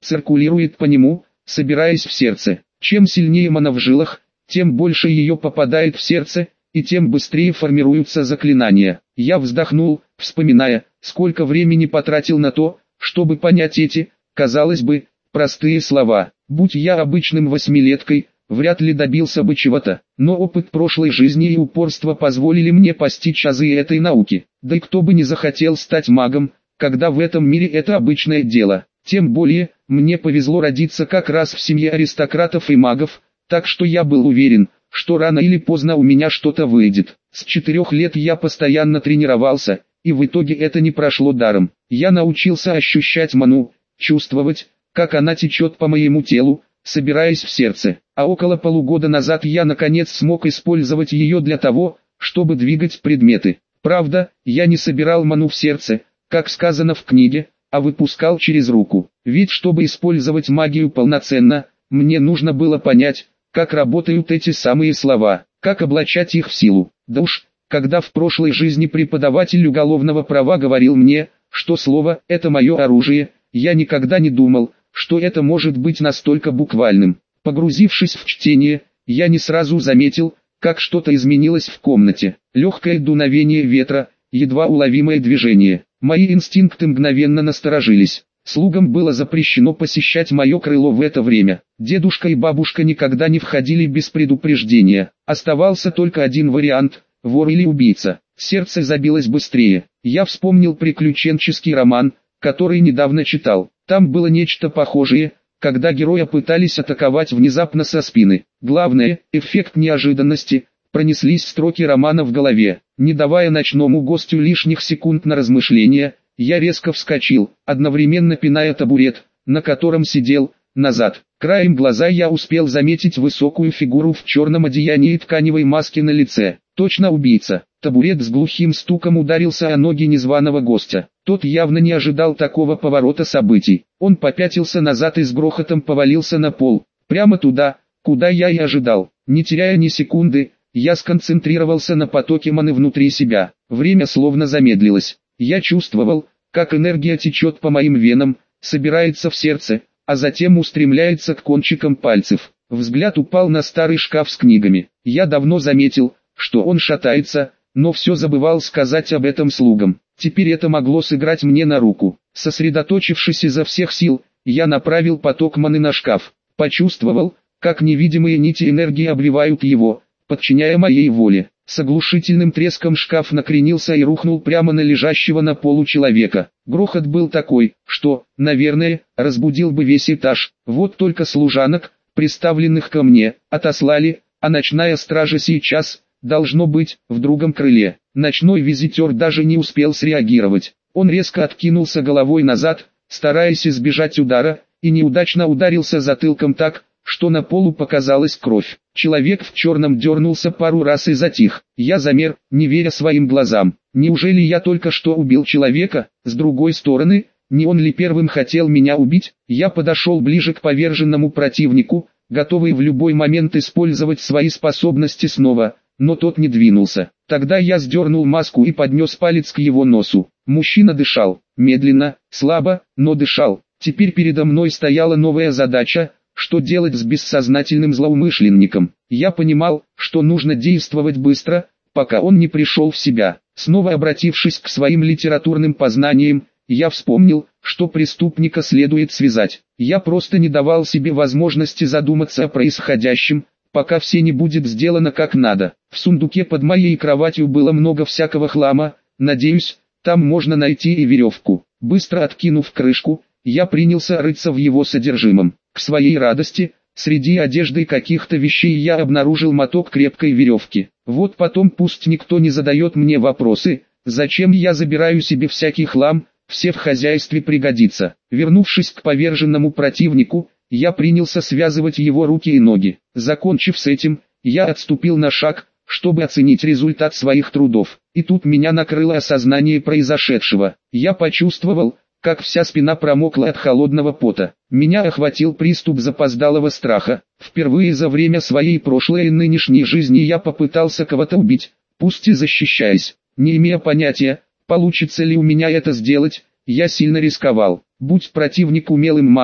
циркулирует по нему, собираясь в сердце. Чем сильнее мана в жилах, тем больше ее попадает в сердце, и тем быстрее формируются заклинания. Я вздохнул, вспоминая, сколько времени потратил на то, чтобы понять эти, казалось бы, простые слова. Будь я обычным восьмилеткой, вряд ли добился бы чего-то, но опыт прошлой жизни и упорство позволили мне постичь азы этой науки. Да и кто бы не захотел стать магом, когда в этом мире это обычное дело. Тем более, мне повезло родиться как раз в семье аристократов и магов, так что я был уверен, что рано или поздно у меня что-то выйдет. С четырех лет я постоянно тренировался, и в итоге это не прошло даром. Я научился ощущать ману, чувствовать, как она течет по моему телу, собираясь в сердце. А около полугода назад я наконец смог использовать ее для того, чтобы двигать предметы. Правда, я не собирал ману в сердце, как сказано в книге, а выпускал через руку. Ведь чтобы использовать магию полноценно, мне нужно было понять, как работают эти самые слова, как облачать их в силу. Да уж, когда в прошлой жизни преподаватель уголовного права говорил мне, что слово – это мое оружие, я никогда не думал, что это может быть настолько буквальным. Погрузившись в чтение, я не сразу заметил, как что-то изменилось в комнате. Легкое дуновение ветра, едва уловимое движение. Мои инстинкты мгновенно насторожились. Слугам было запрещено посещать мое крыло в это время. Дедушка и бабушка никогда не входили без предупреждения. Оставался только один вариант – вор или убийца. Сердце забилось быстрее. Я вспомнил приключенческий роман, который недавно читал. Там было нечто похожее, когда героя пытались атаковать внезапно со спины. Главное – эффект неожиданности. Пронеслись строки романа в голове. Не давая ночному гостю лишних секунд на размышления, я резко вскочил, одновременно пиная табурет, на котором сидел, назад. Краем глаза я успел заметить высокую фигуру в черном одеянии и тканевой маске на лице. Точно убийца. Табурет с глухим стуком ударился о ноги незваного гостя. Тот явно не ожидал такого поворота событий. Он попятился назад и с грохотом повалился на пол, прямо туда, куда я и ожидал. Не теряя ни секунды, я сконцентрировался на потоке маны внутри себя. Время словно замедлилось. Я чувствовал, как энергия течет по моим венам, собирается в сердце, а затем устремляется к кончикам пальцев. Взгляд упал на старый шкаф с книгами. Я давно заметил, что он шатается, но все забывал сказать об этом слугам. Теперь это могло сыграть мне на руку. Сосредоточившись изо всех сил, я направил поток маны на шкаф. Почувствовал, как невидимые нити энергии обвивают его, подчиняя моей воле. С оглушительным треском шкаф накренился и рухнул прямо на лежащего на полу человека. Грохот был такой, что, наверное, разбудил бы весь этаж. Вот только служанок, приставленных ко мне, отослали, а ночная стража сейчас, должно быть, в другом крыле. Ночной визитер даже не успел среагировать. Он резко откинулся головой назад, стараясь избежать удара, и неудачно ударился затылком так, что на полу показалась кровь. Человек в черном дернулся пару раз и затих. Я замер, не веря своим глазам. Неужели я только что убил человека? С другой стороны, не он ли первым хотел меня убить? Я подошел ближе к поверженному противнику, готовый в любой момент использовать свои способности снова, но тот не двинулся. Тогда я сдернул маску и поднес палец к его носу. Мужчина дышал, медленно, слабо, но дышал. Теперь передо мной стояла новая задача – что делать с бессознательным злоумышленником? Я понимал, что нужно действовать быстро, пока он не пришел в себя. Снова обратившись к своим литературным познаниям, я вспомнил, что преступника следует связать. Я просто не давал себе возможности задуматься о происходящем, пока все не будет сделано как надо. В сундуке под моей кроватью было много всякого хлама, надеюсь, там можно найти и веревку. Быстро откинув крышку, я принялся рыться в его содержимом. К своей радости, среди одежды и каких-то вещей я обнаружил моток крепкой веревки. Вот потом пусть никто не задает мне вопросы, зачем я забираю себе всякий хлам, все в хозяйстве пригодится. Вернувшись к поверженному противнику, я принялся связывать его руки и ноги. Закончив с этим, я отступил на шаг, чтобы оценить результат своих трудов. И тут меня накрыло осознание произошедшего. Я почувствовал, как вся спина промокла от холодного пота. Меня охватил приступ запоздалого страха. Впервые за время своей прошлой и нынешней жизни я попытался кого-то убить, пусть и защищаясь. Не имея понятия, получится ли у меня это сделать, я сильно рисковал. Будь противник умелым магом,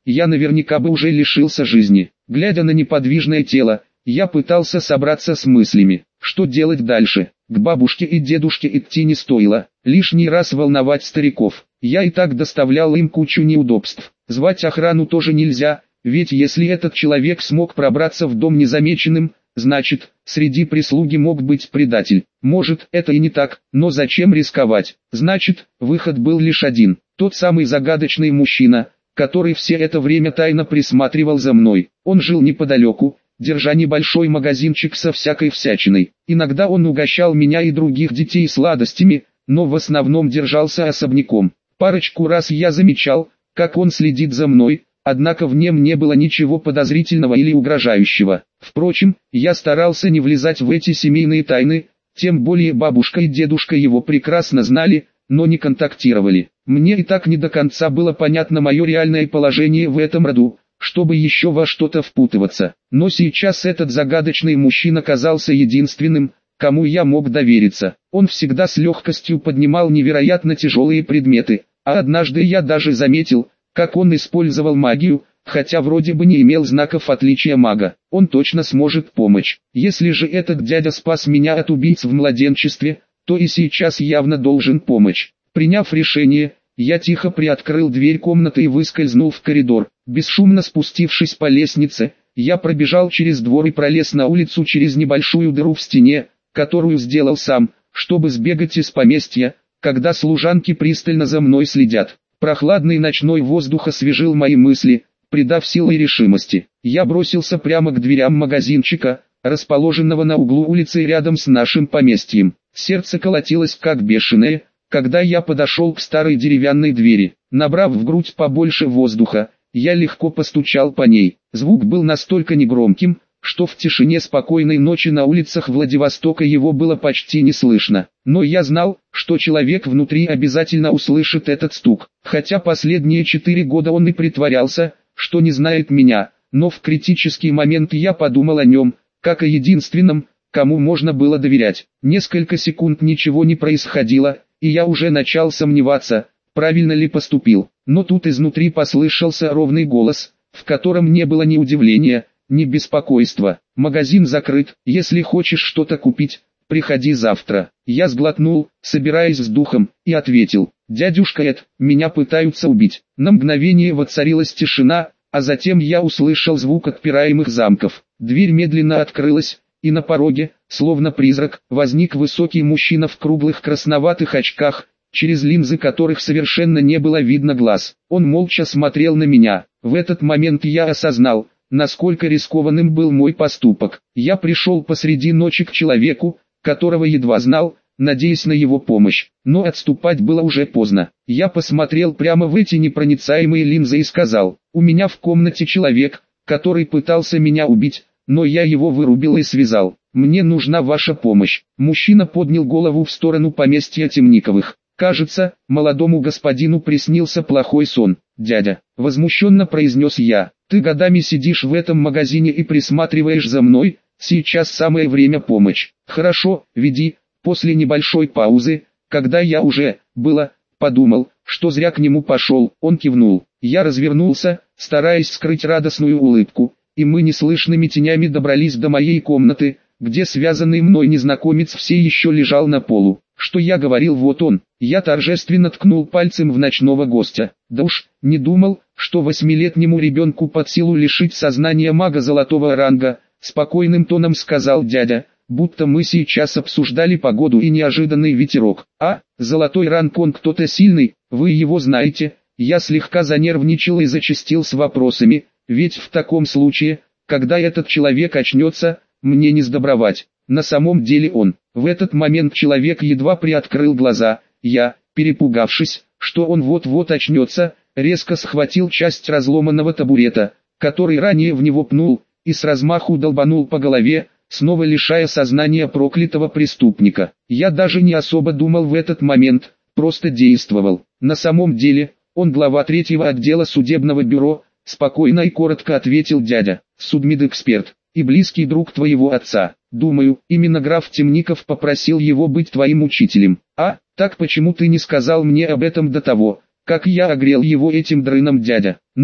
я наверняка бы уже лишился жизни. Глядя на неподвижное тело, я пытался собраться с мыслями, что делать дальше. К бабушке и дедушке идти не стоило, лишний раз волновать стариков. Я и так доставлял им кучу неудобств. Звать охрану тоже нельзя, ведь если этот человек смог пробраться в дом незамеченным, значит, среди прислуги мог быть предатель. Может, это и не так, но зачем рисковать? Значит, выход был лишь один. Тот самый загадочный мужчина, который все это время тайно присматривал за мной. Он жил неподалеку, держа небольшой магазинчик со всякой всячиной. Иногда он угощал меня и других детей сладостями, но в основном держался особняком. Парочку раз я замечал, как он следит за мной, однако в нем не было ничего подозрительного или угрожающего. Впрочем, я старался не влезать в эти семейные тайны, тем более бабушка и дедушка его прекрасно знали, но не контактировали. Мне и так не до конца было понятно мое реальное положение в этом роду, чтобы еще во что-то впутываться. Но сейчас этот загадочный мужчина казался единственным, кому я мог довериться. Он всегда с легкостью поднимал невероятно тяжелые предметы, а однажды я даже заметил, как он использовал магию, хотя вроде бы не имел знаков отличия мага. Он точно сможет помочь. Если же этот дядя спас меня от убийц в младенчестве, то и сейчас явно должен помочь. Приняв решение, я тихо приоткрыл дверь комнаты и выскользнул в коридор. Бесшумно спустившись по лестнице, я пробежал через двор и пролез на улицу через небольшую дыру в стене, которую сделал сам, чтобы сбегать из поместья, когда служанки пристально за мной следят. Прохладный ночной воздух освежил мои мысли, придав силы и решимости. Я бросился прямо к дверям магазинчика, расположенного на углу улицы рядом с нашим поместьем. Сердце колотилось как бешеное, когда я подошел к старой деревянной двери. Набрав в грудь побольше воздуха, я легко постучал по ней. Звук был настолько негромким, что в тишине спокойной ночи на улицах Владивостока его было почти не слышно. Но я знал, что человек внутри обязательно услышит этот стук. Хотя последние четыре года он и притворялся, что не знает меня, но в критический момент я подумал о нем, как о единственном, кому можно было доверять. Несколько секунд ничего не происходило, и я уже начал сомневаться, правильно ли поступил. Но тут изнутри послышался ровный голос, в котором не было ни удивления, ни беспокойства. «Магазин закрыт, если хочешь что-то купить, приходи завтра». Я сглотнул, собираясь с духом, и ответил: «Дядюшка Эд, меня пытаются убить». На мгновение воцарилась тишина, а затем я услышал звук отпираемых замков. Дверь медленно открылась, и на пороге, словно призрак, возник высокий мужчина в круглых красноватых очках, через линзы которых совершенно не было видно глаз. Он молча смотрел на меня. В этот момент я осознал, насколько рискованным был мой поступок. Я пришел посреди ночи к человеку, которого едва знал, надеясь на его помощь. Но отступать было уже поздно. Я посмотрел прямо в эти непроницаемые линзы и сказал: «У меня в комнате человек, который пытался меня убить, но я его вырубил и связал. Мне нужна ваша помощь». Мужчина поднял голову в сторону поместья Темниковых. «Кажется, молодому господину приснился плохой сон, дядя», — возмущенно произнес я. «Ты годами сидишь в этом магазине и присматриваешь за мной, сейчас самое время помочь». «Хорошо, веди». После небольшой паузы, когда я уже, было, подумал, что зря к нему пошел, он кивнул. Я развернулся, стараясь скрыть радостную улыбку, и мы неслышными тенями добрались до моей комнаты, где связанный мной незнакомец все еще лежал на полу. Что я говорил, вот он. Я торжественно ткнул пальцем в ночного гостя. Да уж, не думал, что восьмилетнему ребенку под силу лишить сознания мага золотого ранга, спокойным тоном сказал дядя, будто мы сейчас обсуждали погоду и неожиданный ветерок. А, золотой ранг, он кто-то сильный, вы его знаете? Я слегка занервничал и зачастил с вопросами, ведь в таком случае, когда этот человек очнется, мне не сдобровать. На самом деле он. В этот момент человек едва приоткрыл глаза. Я, перепугавшись, что он вот-вот очнется, резко схватил часть разломанного табурета, который ранее в него пнул, и с размаху долбанул по голове, снова лишая сознания проклятого преступника. Я даже не особо думал в этот момент, просто действовал. На самом деле, он глава третьего отдела судебного бюро, спокойно и коротко ответил дядя, судмедэксперт и близкий друг твоего отца. Думаю, именно граф Темников попросил его быть твоим учителем. А, так почему ты не сказал мне об этом до того, как я огрел его этим дрыном, дядя? Ну,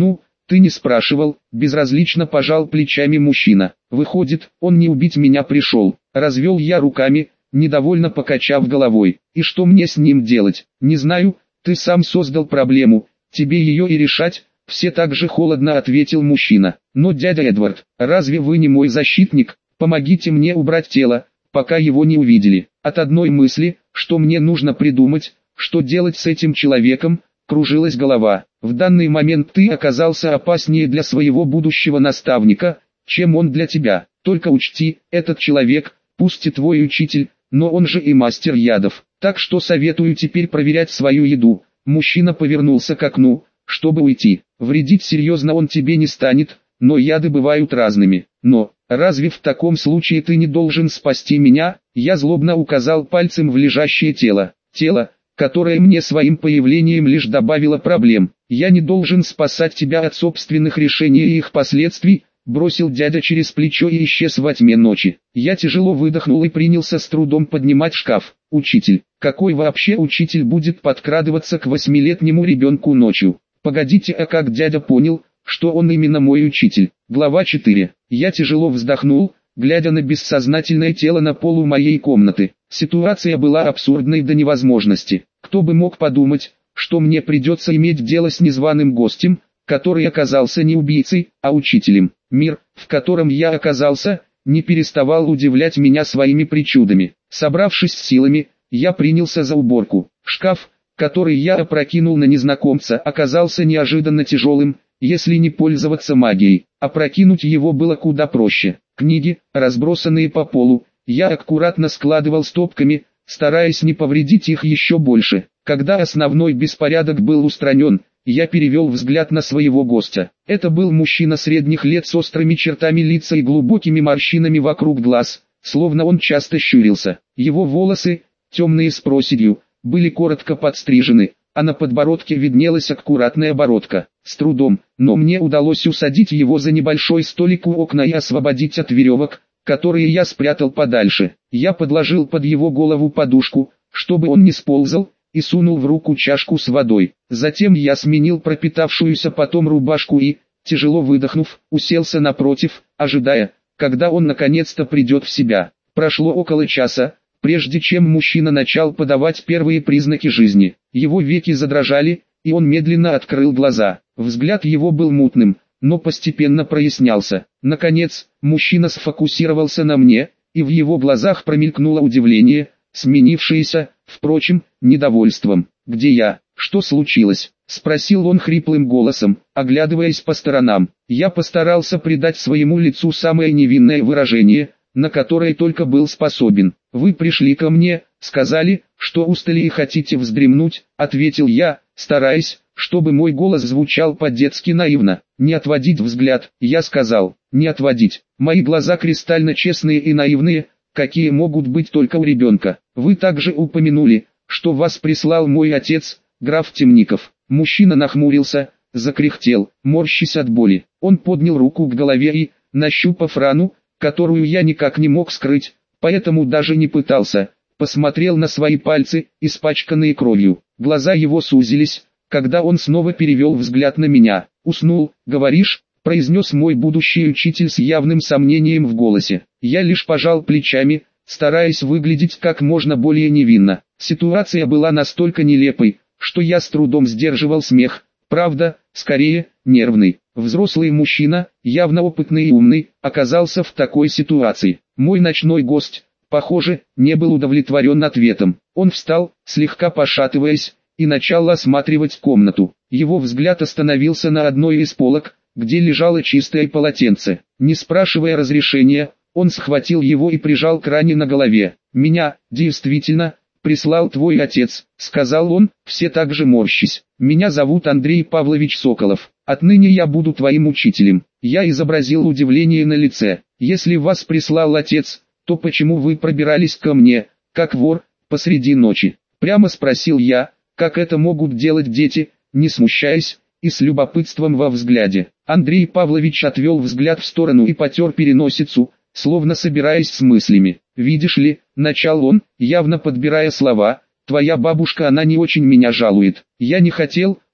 Ты не спрашивал, безразлично пожал плечами мужчина. Выходит, он не убить меня пришел. Развел я руками, недовольно покачав головой. И что мне с ним делать? Не знаю, ты сам создал проблему, тебе ее и решать. Все так же холодно ответил мужчина. Но дядя Эдвард, разве вы не мой защитник? Помогите мне убрать тело, пока его не увидели. От одной мысли, что мне нужно придумать, что делать с этим человеком, кружилась голова. В данный момент ты оказался опаснее для своего будущего наставника, чем он для тебя. Только учти, этот человек, пусть и твой учитель, но он же и мастер ядов. Так что советую теперь проверять свою еду. Мужчина повернулся к окну, чтобы уйти. Вредить серьезно он тебе не станет, но яды бывают разными. Но, разве в таком случае ты не должен спасти меня? Я злобно указал пальцем в лежащее тело. Тело, которое мне своим появлением лишь добавило проблем. Я не должен спасать тебя от собственных решений и их последствий, бросил дядя через плечо и исчез во тьме ночи. Я тяжело выдохнул и принялся с трудом поднимать шкаф. Учитель, какой вообще учитель будет подкрадываться к восьмилетнему ребенку ночью? Погодите, а как дядя понял, что он именно мой учитель? Глава четыре. Я тяжело вздохнул, глядя на бессознательное тело на полу моей комнаты. Ситуация была абсурдной до невозможности. Кто бы мог подумать, что мне придется иметь дело с незваным гостем, который оказался не убийцей, а учителем. Мир, в котором я оказался, не переставал удивлять меня своими причудами. Собравшись с силами, я принялся за уборку. Шкаф, который я опрокинул на незнакомца, оказался неожиданно тяжелым, если не пользоваться магией. Опрокинуть его было куда проще. Книги, разбросанные по полу, я аккуратно складывал стопками, стараясь не повредить их еще больше. Когда основной беспорядок был устранен, я перевел взгляд на своего гостя. Это был мужчина средних лет с острыми чертами лица и глубокими морщинами вокруг глаз, словно он часто щурился. Его волосы, темные с проседью, были коротко подстрижены, а на подбородке виднелась аккуратная бородка. С трудом, но мне удалось усадить его за небольшой столик у окна и освободить от веревок, которые я спрятал подальше. Я подложил под его голову подушку, чтобы он не сползал, и сунул в руку чашку с водой. Затем я сменил пропитавшуюся потом рубашку и, тяжело выдохнув, уселся напротив, ожидая, когда он наконец-то придет в себя. Прошло около часа, прежде чем мужчина начал подавать первые признаки жизни. Его веки задрожали, и он медленно открыл глаза. Взгляд его был мутным, но постепенно прояснялся. Наконец, мужчина сфокусировался на мне, и в его глазах промелькнуло удивление, сменившееся, впрочем, недовольством. «Где я? Что случилось?» — спросил он хриплым голосом, оглядываясь по сторонам. Я постарался придать своему лицу самое невинное выражение, на которое только был способен. «Вы пришли ко мне, сказали, что устали и хотите вздремнуть», — ответил я, стараясь, чтобы мой голос звучал по-детски наивно. «Не отводить взгляд», — я сказал, — «не отводить. Мои глаза кристально честные и наивные, какие могут быть только у ребенка. Вы также упомянули, что вас прислал мой отец, граф Темников». Мужчина нахмурился, закряхтел, морщась от боли. Он поднял руку к голове и, нащупав рану, которую я никак не мог скрыть, поэтому даже не пытался, посмотрел на свои пальцы, испачканные кровью. Глаза его сузились, когда он снова перевел взгляд на меня. «Уснул, говоришь?» — произнес мой будущий учитель с явным сомнением в голосе. Я лишь пожал плечами, стараясь выглядеть как можно более невинно. Ситуация была настолько нелепой, что я с трудом сдерживал смех. Правда, скорее, нервный. Взрослый мужчина, явно опытный и умный, оказался в такой ситуации. Мой ночной гость, похоже, не был удовлетворен ответом. Он встал, слегка пошатываясь, и начал осматривать комнату. Его взгляд остановился на одной из полок, где лежало чистое полотенце. Не спрашивая разрешения, он схватил его и прижал к ране на голове. «Меня, действительно, прислал твой отец», — сказал он, все так же морщись. «Меня зовут Андрей Павлович Соколов. Отныне я буду твоим учителем». Я изобразил удивление на лице. «Если вас прислал отец, то почему вы пробирались ко мне, как вор, посреди ночи?» Прямо спросил я, как это могут делать дети, не смущаясь, и с любопытством во взгляде. Андрей Павлович отвел взгляд в сторону и потер переносицу, словно собираясь с мыслями. «Видишь ли», — начал он, явно подбирая слова, «твоя бабушка, она не очень меня жалует. Я не хотел,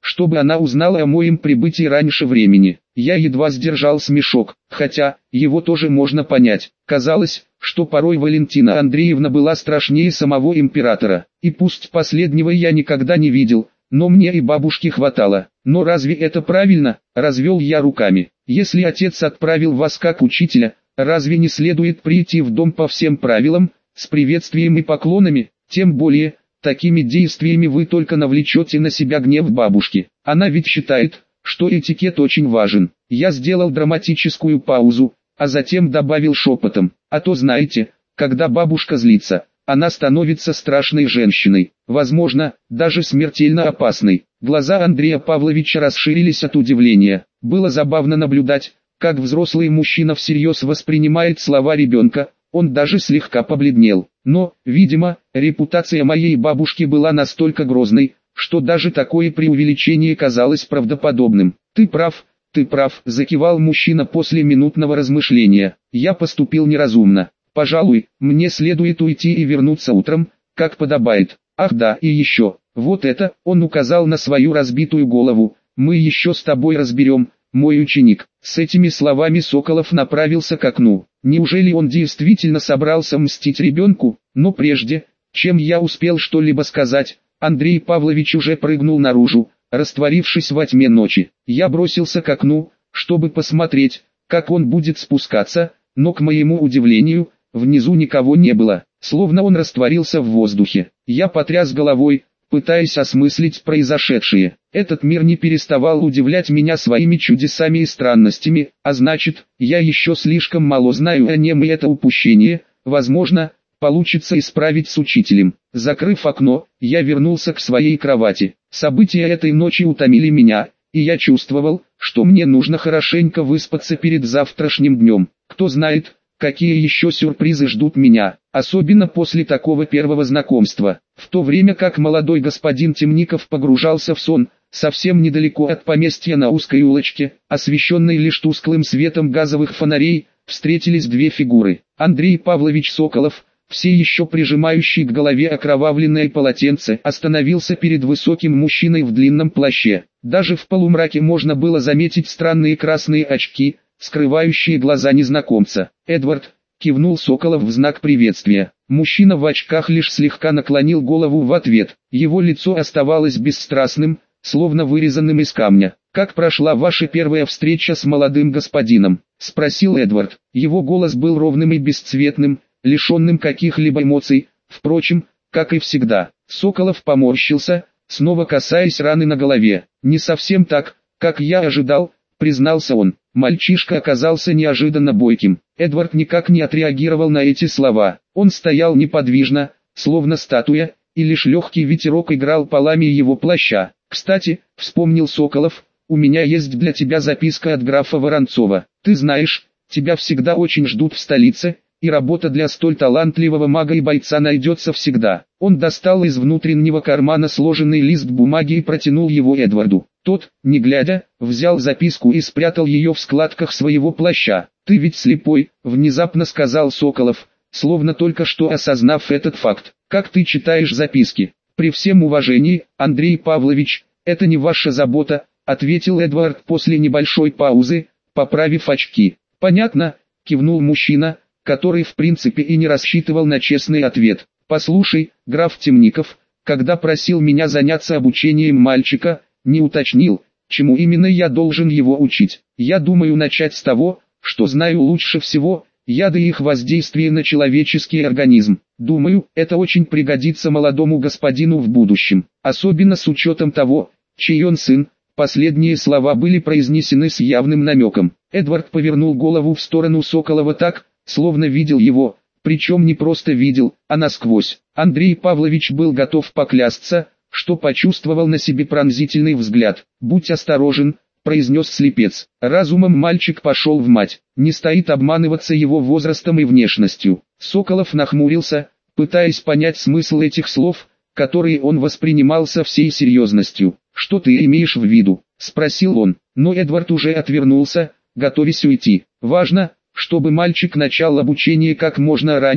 чтобы она узнала о моем прибытии раньше времени. Я едва сдержал смешок, хотя, его тоже можно понять. Казалось, что порой Валентина Андреевна была страшнее самого императора. И пусть последнего я никогда не видел, но мне и бабушки хватало. Но разве это правильно? Развел я руками. Если отец отправил вас как учителя, разве не следует прийти в дом по всем правилам, с приветствием и поклонами? Тем более, такими действиями вы только навлечете на себя гнев бабушки. Она ведь считает, что этикет очень важен. Я сделал драматическую паузу, а затем добавил шепотом: а то знаете, когда бабушка злится, она становится страшной женщиной, возможно, даже смертельно опасной. Глаза Андрея Павловича расширились от удивления. Было забавно наблюдать, как взрослый мужчина всерьез воспринимает слова ребенка. Он даже слегка побледнел. Но, видимо, репутация моей бабушки была настолько грозной, что даже такое преувеличение казалось правдоподобным. «Ты прав, ты прав», — закивал мужчина после минутного размышления. «Я поступил неразумно. Пожалуй, мне следует уйти и вернуться утром, как подобает. Ах да, и еще, вот это», — он указал на свою разбитую голову, «мы еще с тобой разберем, мой ученик». С этими словами Соколов направился к окну. Неужели он действительно собрался мстить ребенку? Но прежде, чем я успел что-либо сказать, Андрей Павлович уже прыгнул наружу, растворившись во тьме ночи. Я бросился к окну, чтобы посмотреть, как он будет спускаться, но к моему удивлению, внизу никого не было, словно он растворился в воздухе. Я потряс головой, пытаясь осмыслить произошедшее. Этот мир не переставал удивлять меня своими чудесами и странностями, а значит, я еще слишком мало знаю о нем, и это упущение, возможно, получится исправить с учителем. Закрыв окно, я вернулся к своей кровати. События этой ночи утомили меня, и я чувствовал, что мне нужно хорошенько выспаться перед завтрашним днем. Кто знает, какие еще сюрпризы ждут меня, особенно после такого первого знакомства. В то время как молодой господин Темников погружался в сон, совсем недалеко от поместья на узкой улочке, освещенной лишь тусклым светом газовых фонарей, встретились две фигуры. Андрей Павлович Соколов, все еще прижимающий к голове окровавленное полотенце, остановился перед высоким мужчиной в длинном плаще. Даже в полумраке можно было заметить странные красные очки, скрывающие глаза незнакомца. «Эдвард», — кивнул Соколов в знак приветствия. Мужчина в очках лишь слегка наклонил голову в ответ. Его лицо оставалось бесстрастным, словно вырезанным из камня. «Как прошла ваша первая встреча с молодым господином?» — спросил Эдвард. Его голос был ровным и бесцветным, лишенным каких-либо эмоций, впрочем, как и всегда. Соколов поморщился, снова касаясь раны на голове. «Не совсем так, как я ожидал», — признался он. Мальчишка оказался неожиданно бойким. Эдвард никак не отреагировал на эти слова. Он стоял неподвижно, словно статуя, и лишь легкий ветерок играл полами его плаща. «Кстати», — вспомнил Соколов, — «у меня есть для тебя записка от графа Воронцова. Ты знаешь, тебя всегда очень ждут в столице, и работа для столь талантливого мага и бойца найдется всегда». Он достал из внутреннего кармана сложенный лист бумаги и протянул его Эдварду. Тот, не глядя, взял записку и спрятал ее в складках своего плаща. «Ты ведь слепой», — внезапно сказал Соколов, словно только что осознав этот факт. «Как ты читаешь записки?» «При всем уважении, Андрей Павлович, это не ваша забота», — ответил Эдвард после небольшой паузы, поправив очки. «Понятно», — кивнул мужчина, который в принципе и не рассчитывал на честный ответ. «Послушай, граф Темников, когда просил меня заняться обучением мальчика, не уточнил, чему именно я должен его учить. Я думаю начать с того, что знаю лучше всего, яды и их воздействие на человеческий организм. Думаю, это очень пригодится молодому господину в будущем, особенно с учетом того, чей он сын». Последние слова были произнесены с явным намеком. Эдвард повернул голову в сторону Соколова так, словно видел его, причем не просто видел, а насквозь. Андрей Павлович был готов поклясться, что почувствовал на себе пронзительный взгляд. «Будь осторожен», — произнес слепец. Разумом мальчик пошел в мать, не стоит обманываться его возрастом и внешностью. Соколов нахмурился, пытаясь понять смысл этих слов, которые он воспринимал со всей серьезностью. «Что ты имеешь в виду?» — спросил он, но Эдвард уже отвернулся, готовясь уйти. «Важно, чтобы мальчик начал обучение как можно раньше»,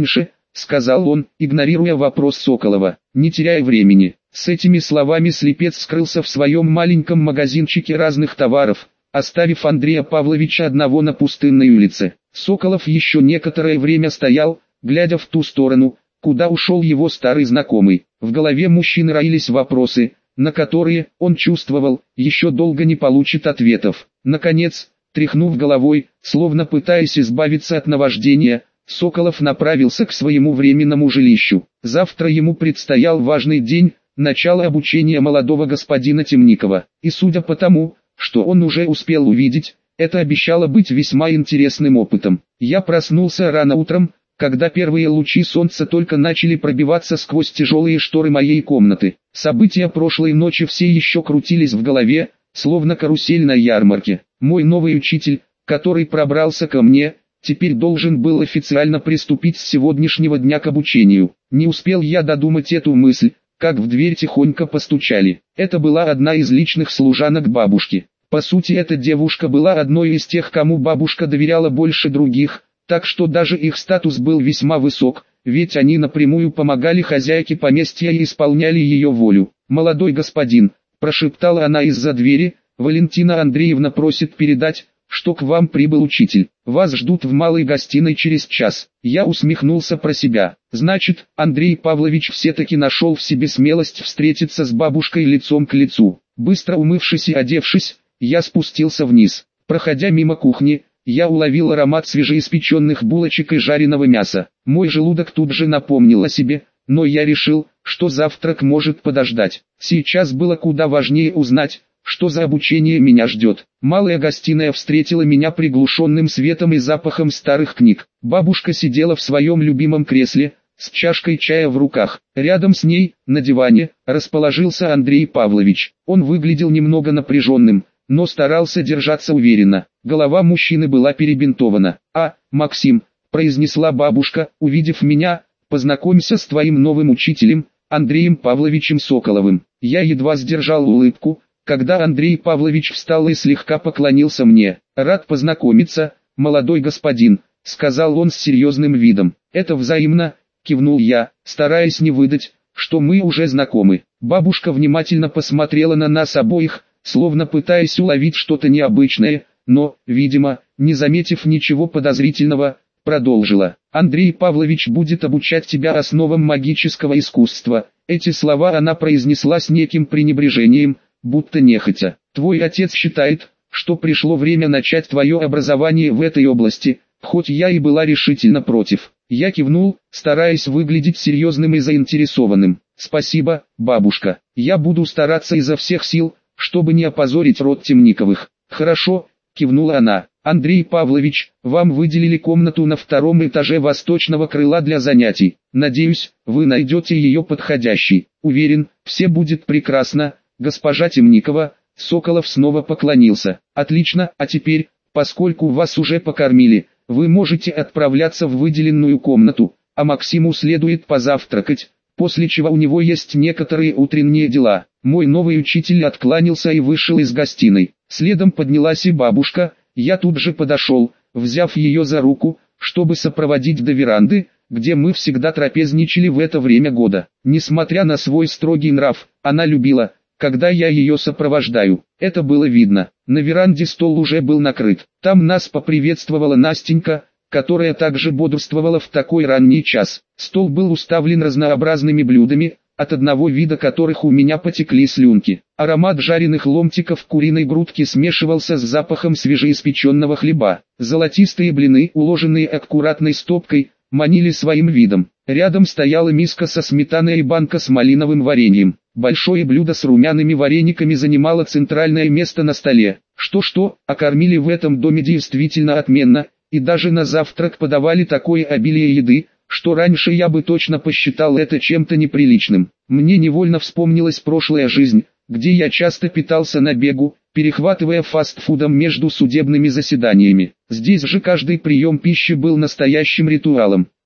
— сказал он, игнорируя вопрос Соколова, не теряя времени. С этими словами слепец скрылся в своем маленьком магазинчике разных товаров, оставив Андрея Павловича одного на пустынной улице. Соколов еще некоторое время стоял, глядя в ту сторону, куда ушел его старый знакомый. В голове мужчины роились вопросы, на которые, он чувствовал, еще долго не получит ответов. Наконец, тряхнув головой, словно пытаясь избавиться от наваждения, Соколов направился к своему временному жилищу. Завтра ему предстоял важный день, начало обучения молодого господина Темникова. И судя по тому, что он уже успел увидеть, это обещало быть весьма интересным опытом. Я проснулся рано утром, когда первые лучи солнца только начали пробиваться сквозь тяжелые шторы моей комнаты. События прошлой ночи все еще крутились в голове, словно карусель на ярмарке. Мой новый учитель, который пробрался ко мне, теперь должен был официально приступить с сегодняшнего дня к обучению. Не успел я додумать эту мысль, как в дверь тихонько постучали. Это была одна из личных служанок бабушки. По сути, эта девушка была одной из тех, кому бабушка доверяла больше других, так что даже их статус был весьма высок, ведь они напрямую помогали хозяйке поместья и исполняли ее волю. «Молодой господин», – прошептала она из-за двери, – «Валентина Андреевна просит передать, что к вам прибыл учитель. Вас ждут в малой гостиной через час». Я усмехнулся про себя. Значит, Андрей Павлович все-таки нашел в себе смелость встретиться с бабушкой лицом к лицу. Быстро умывшись и одевшись, я спустился вниз. Проходя мимо кухни, я уловил аромат свежеиспеченных булочек и жареного мяса. Мой желудок тут же напомнил о себе, но я решил, что завтрак может подождать. Сейчас было куда важнее узнать, что за обучение меня ждет. Малая гостиная встретила меня приглушенным светом и запахом старых книг. Бабушка сидела в своем любимом кресле, с чашкой чая в руках. Рядом с ней, на диване, расположился Андрей Павлович. Он выглядел немного напряженным, но старался держаться уверенно. Голова мужчины была перебинтована. «А, Максим», – произнесла бабушка, увидев меня, – «познакомься с твоим новым учителем, Андреем Павловичем Соколовым». Я едва сдержал улыбку, когда Андрей Павлович встал и слегка поклонился мне. «Рад познакомиться, молодой господин», – сказал он с серьезным видом. «Это взаимно», – кивнул я, стараясь не выдать, что мы уже знакомы. Бабушка внимательно посмотрела на нас обоих, словно пытаясь уловить что-то необычное, но, видимо, не заметив ничего подозрительного, продолжила. «Андрей Павлович будет обучать тебя основам магического искусства». Эти слова она произнесла с неким пренебрежением, будто нехотя. «Твой отец считает, что пришло время начать твое образование в этой области», хоть я и была решительно против. Я кивнул, стараясь выглядеть серьезным и заинтересованным. «Спасибо, бабушка. Я буду стараться изо всех сил, чтобы не опозорить род Темниковых». «Хорошо», кивнула она. «Андрей Павлович, вам выделили комнату на втором этаже восточного крыла для занятий. Надеюсь, вы найдете ее подходящей. Уверен, все будет прекрасно, госпожа Темникова». Соколов снова поклонился. «Отлично, а теперь, поскольку вас уже покормили, вы можете отправляться в выделенную комнату, а Максиму следует позавтракать, после чего у него есть некоторые утренние дела». Мой новый учитель откланялся и вышел из гостиной. Следом поднялась и бабушка. Я тут же подошел, взяв ее за руку, чтобы сопроводить до веранды, где мы всегда трапезничали в это время года. Несмотря на свой строгий нрав, она любила, когда я ее сопровождаю. Это было видно. На веранде стол уже был накрыт. Там нас поприветствовала Настенька, которая также бодрствовала в такой ранний час. Стол был уставлен разнообразными блюдами, от одного вида которых у меня потекли слюнки. Аромат жареных ломтиков куриной грудки смешивался с запахом свежеиспеченного хлеба. Золотистые блины, уложенные аккуратной стопкой, манили своим видом. Рядом стояла миска со сметаной и банка с малиновым вареньем. Большое блюдо с румяными варениками занимало центральное место на столе. Что-что, а кормили в этом доме действительно отменно, и даже на завтрак подавали такое обилие еды, что раньше я бы точно посчитал это чем-то неприличным. Мне невольно вспомнилась прошлая жизнь, где я часто питался на бегу, перехватывая фастфудом между судебными заседаниями. Здесь же каждый прием пищи был настоящим ритуалом.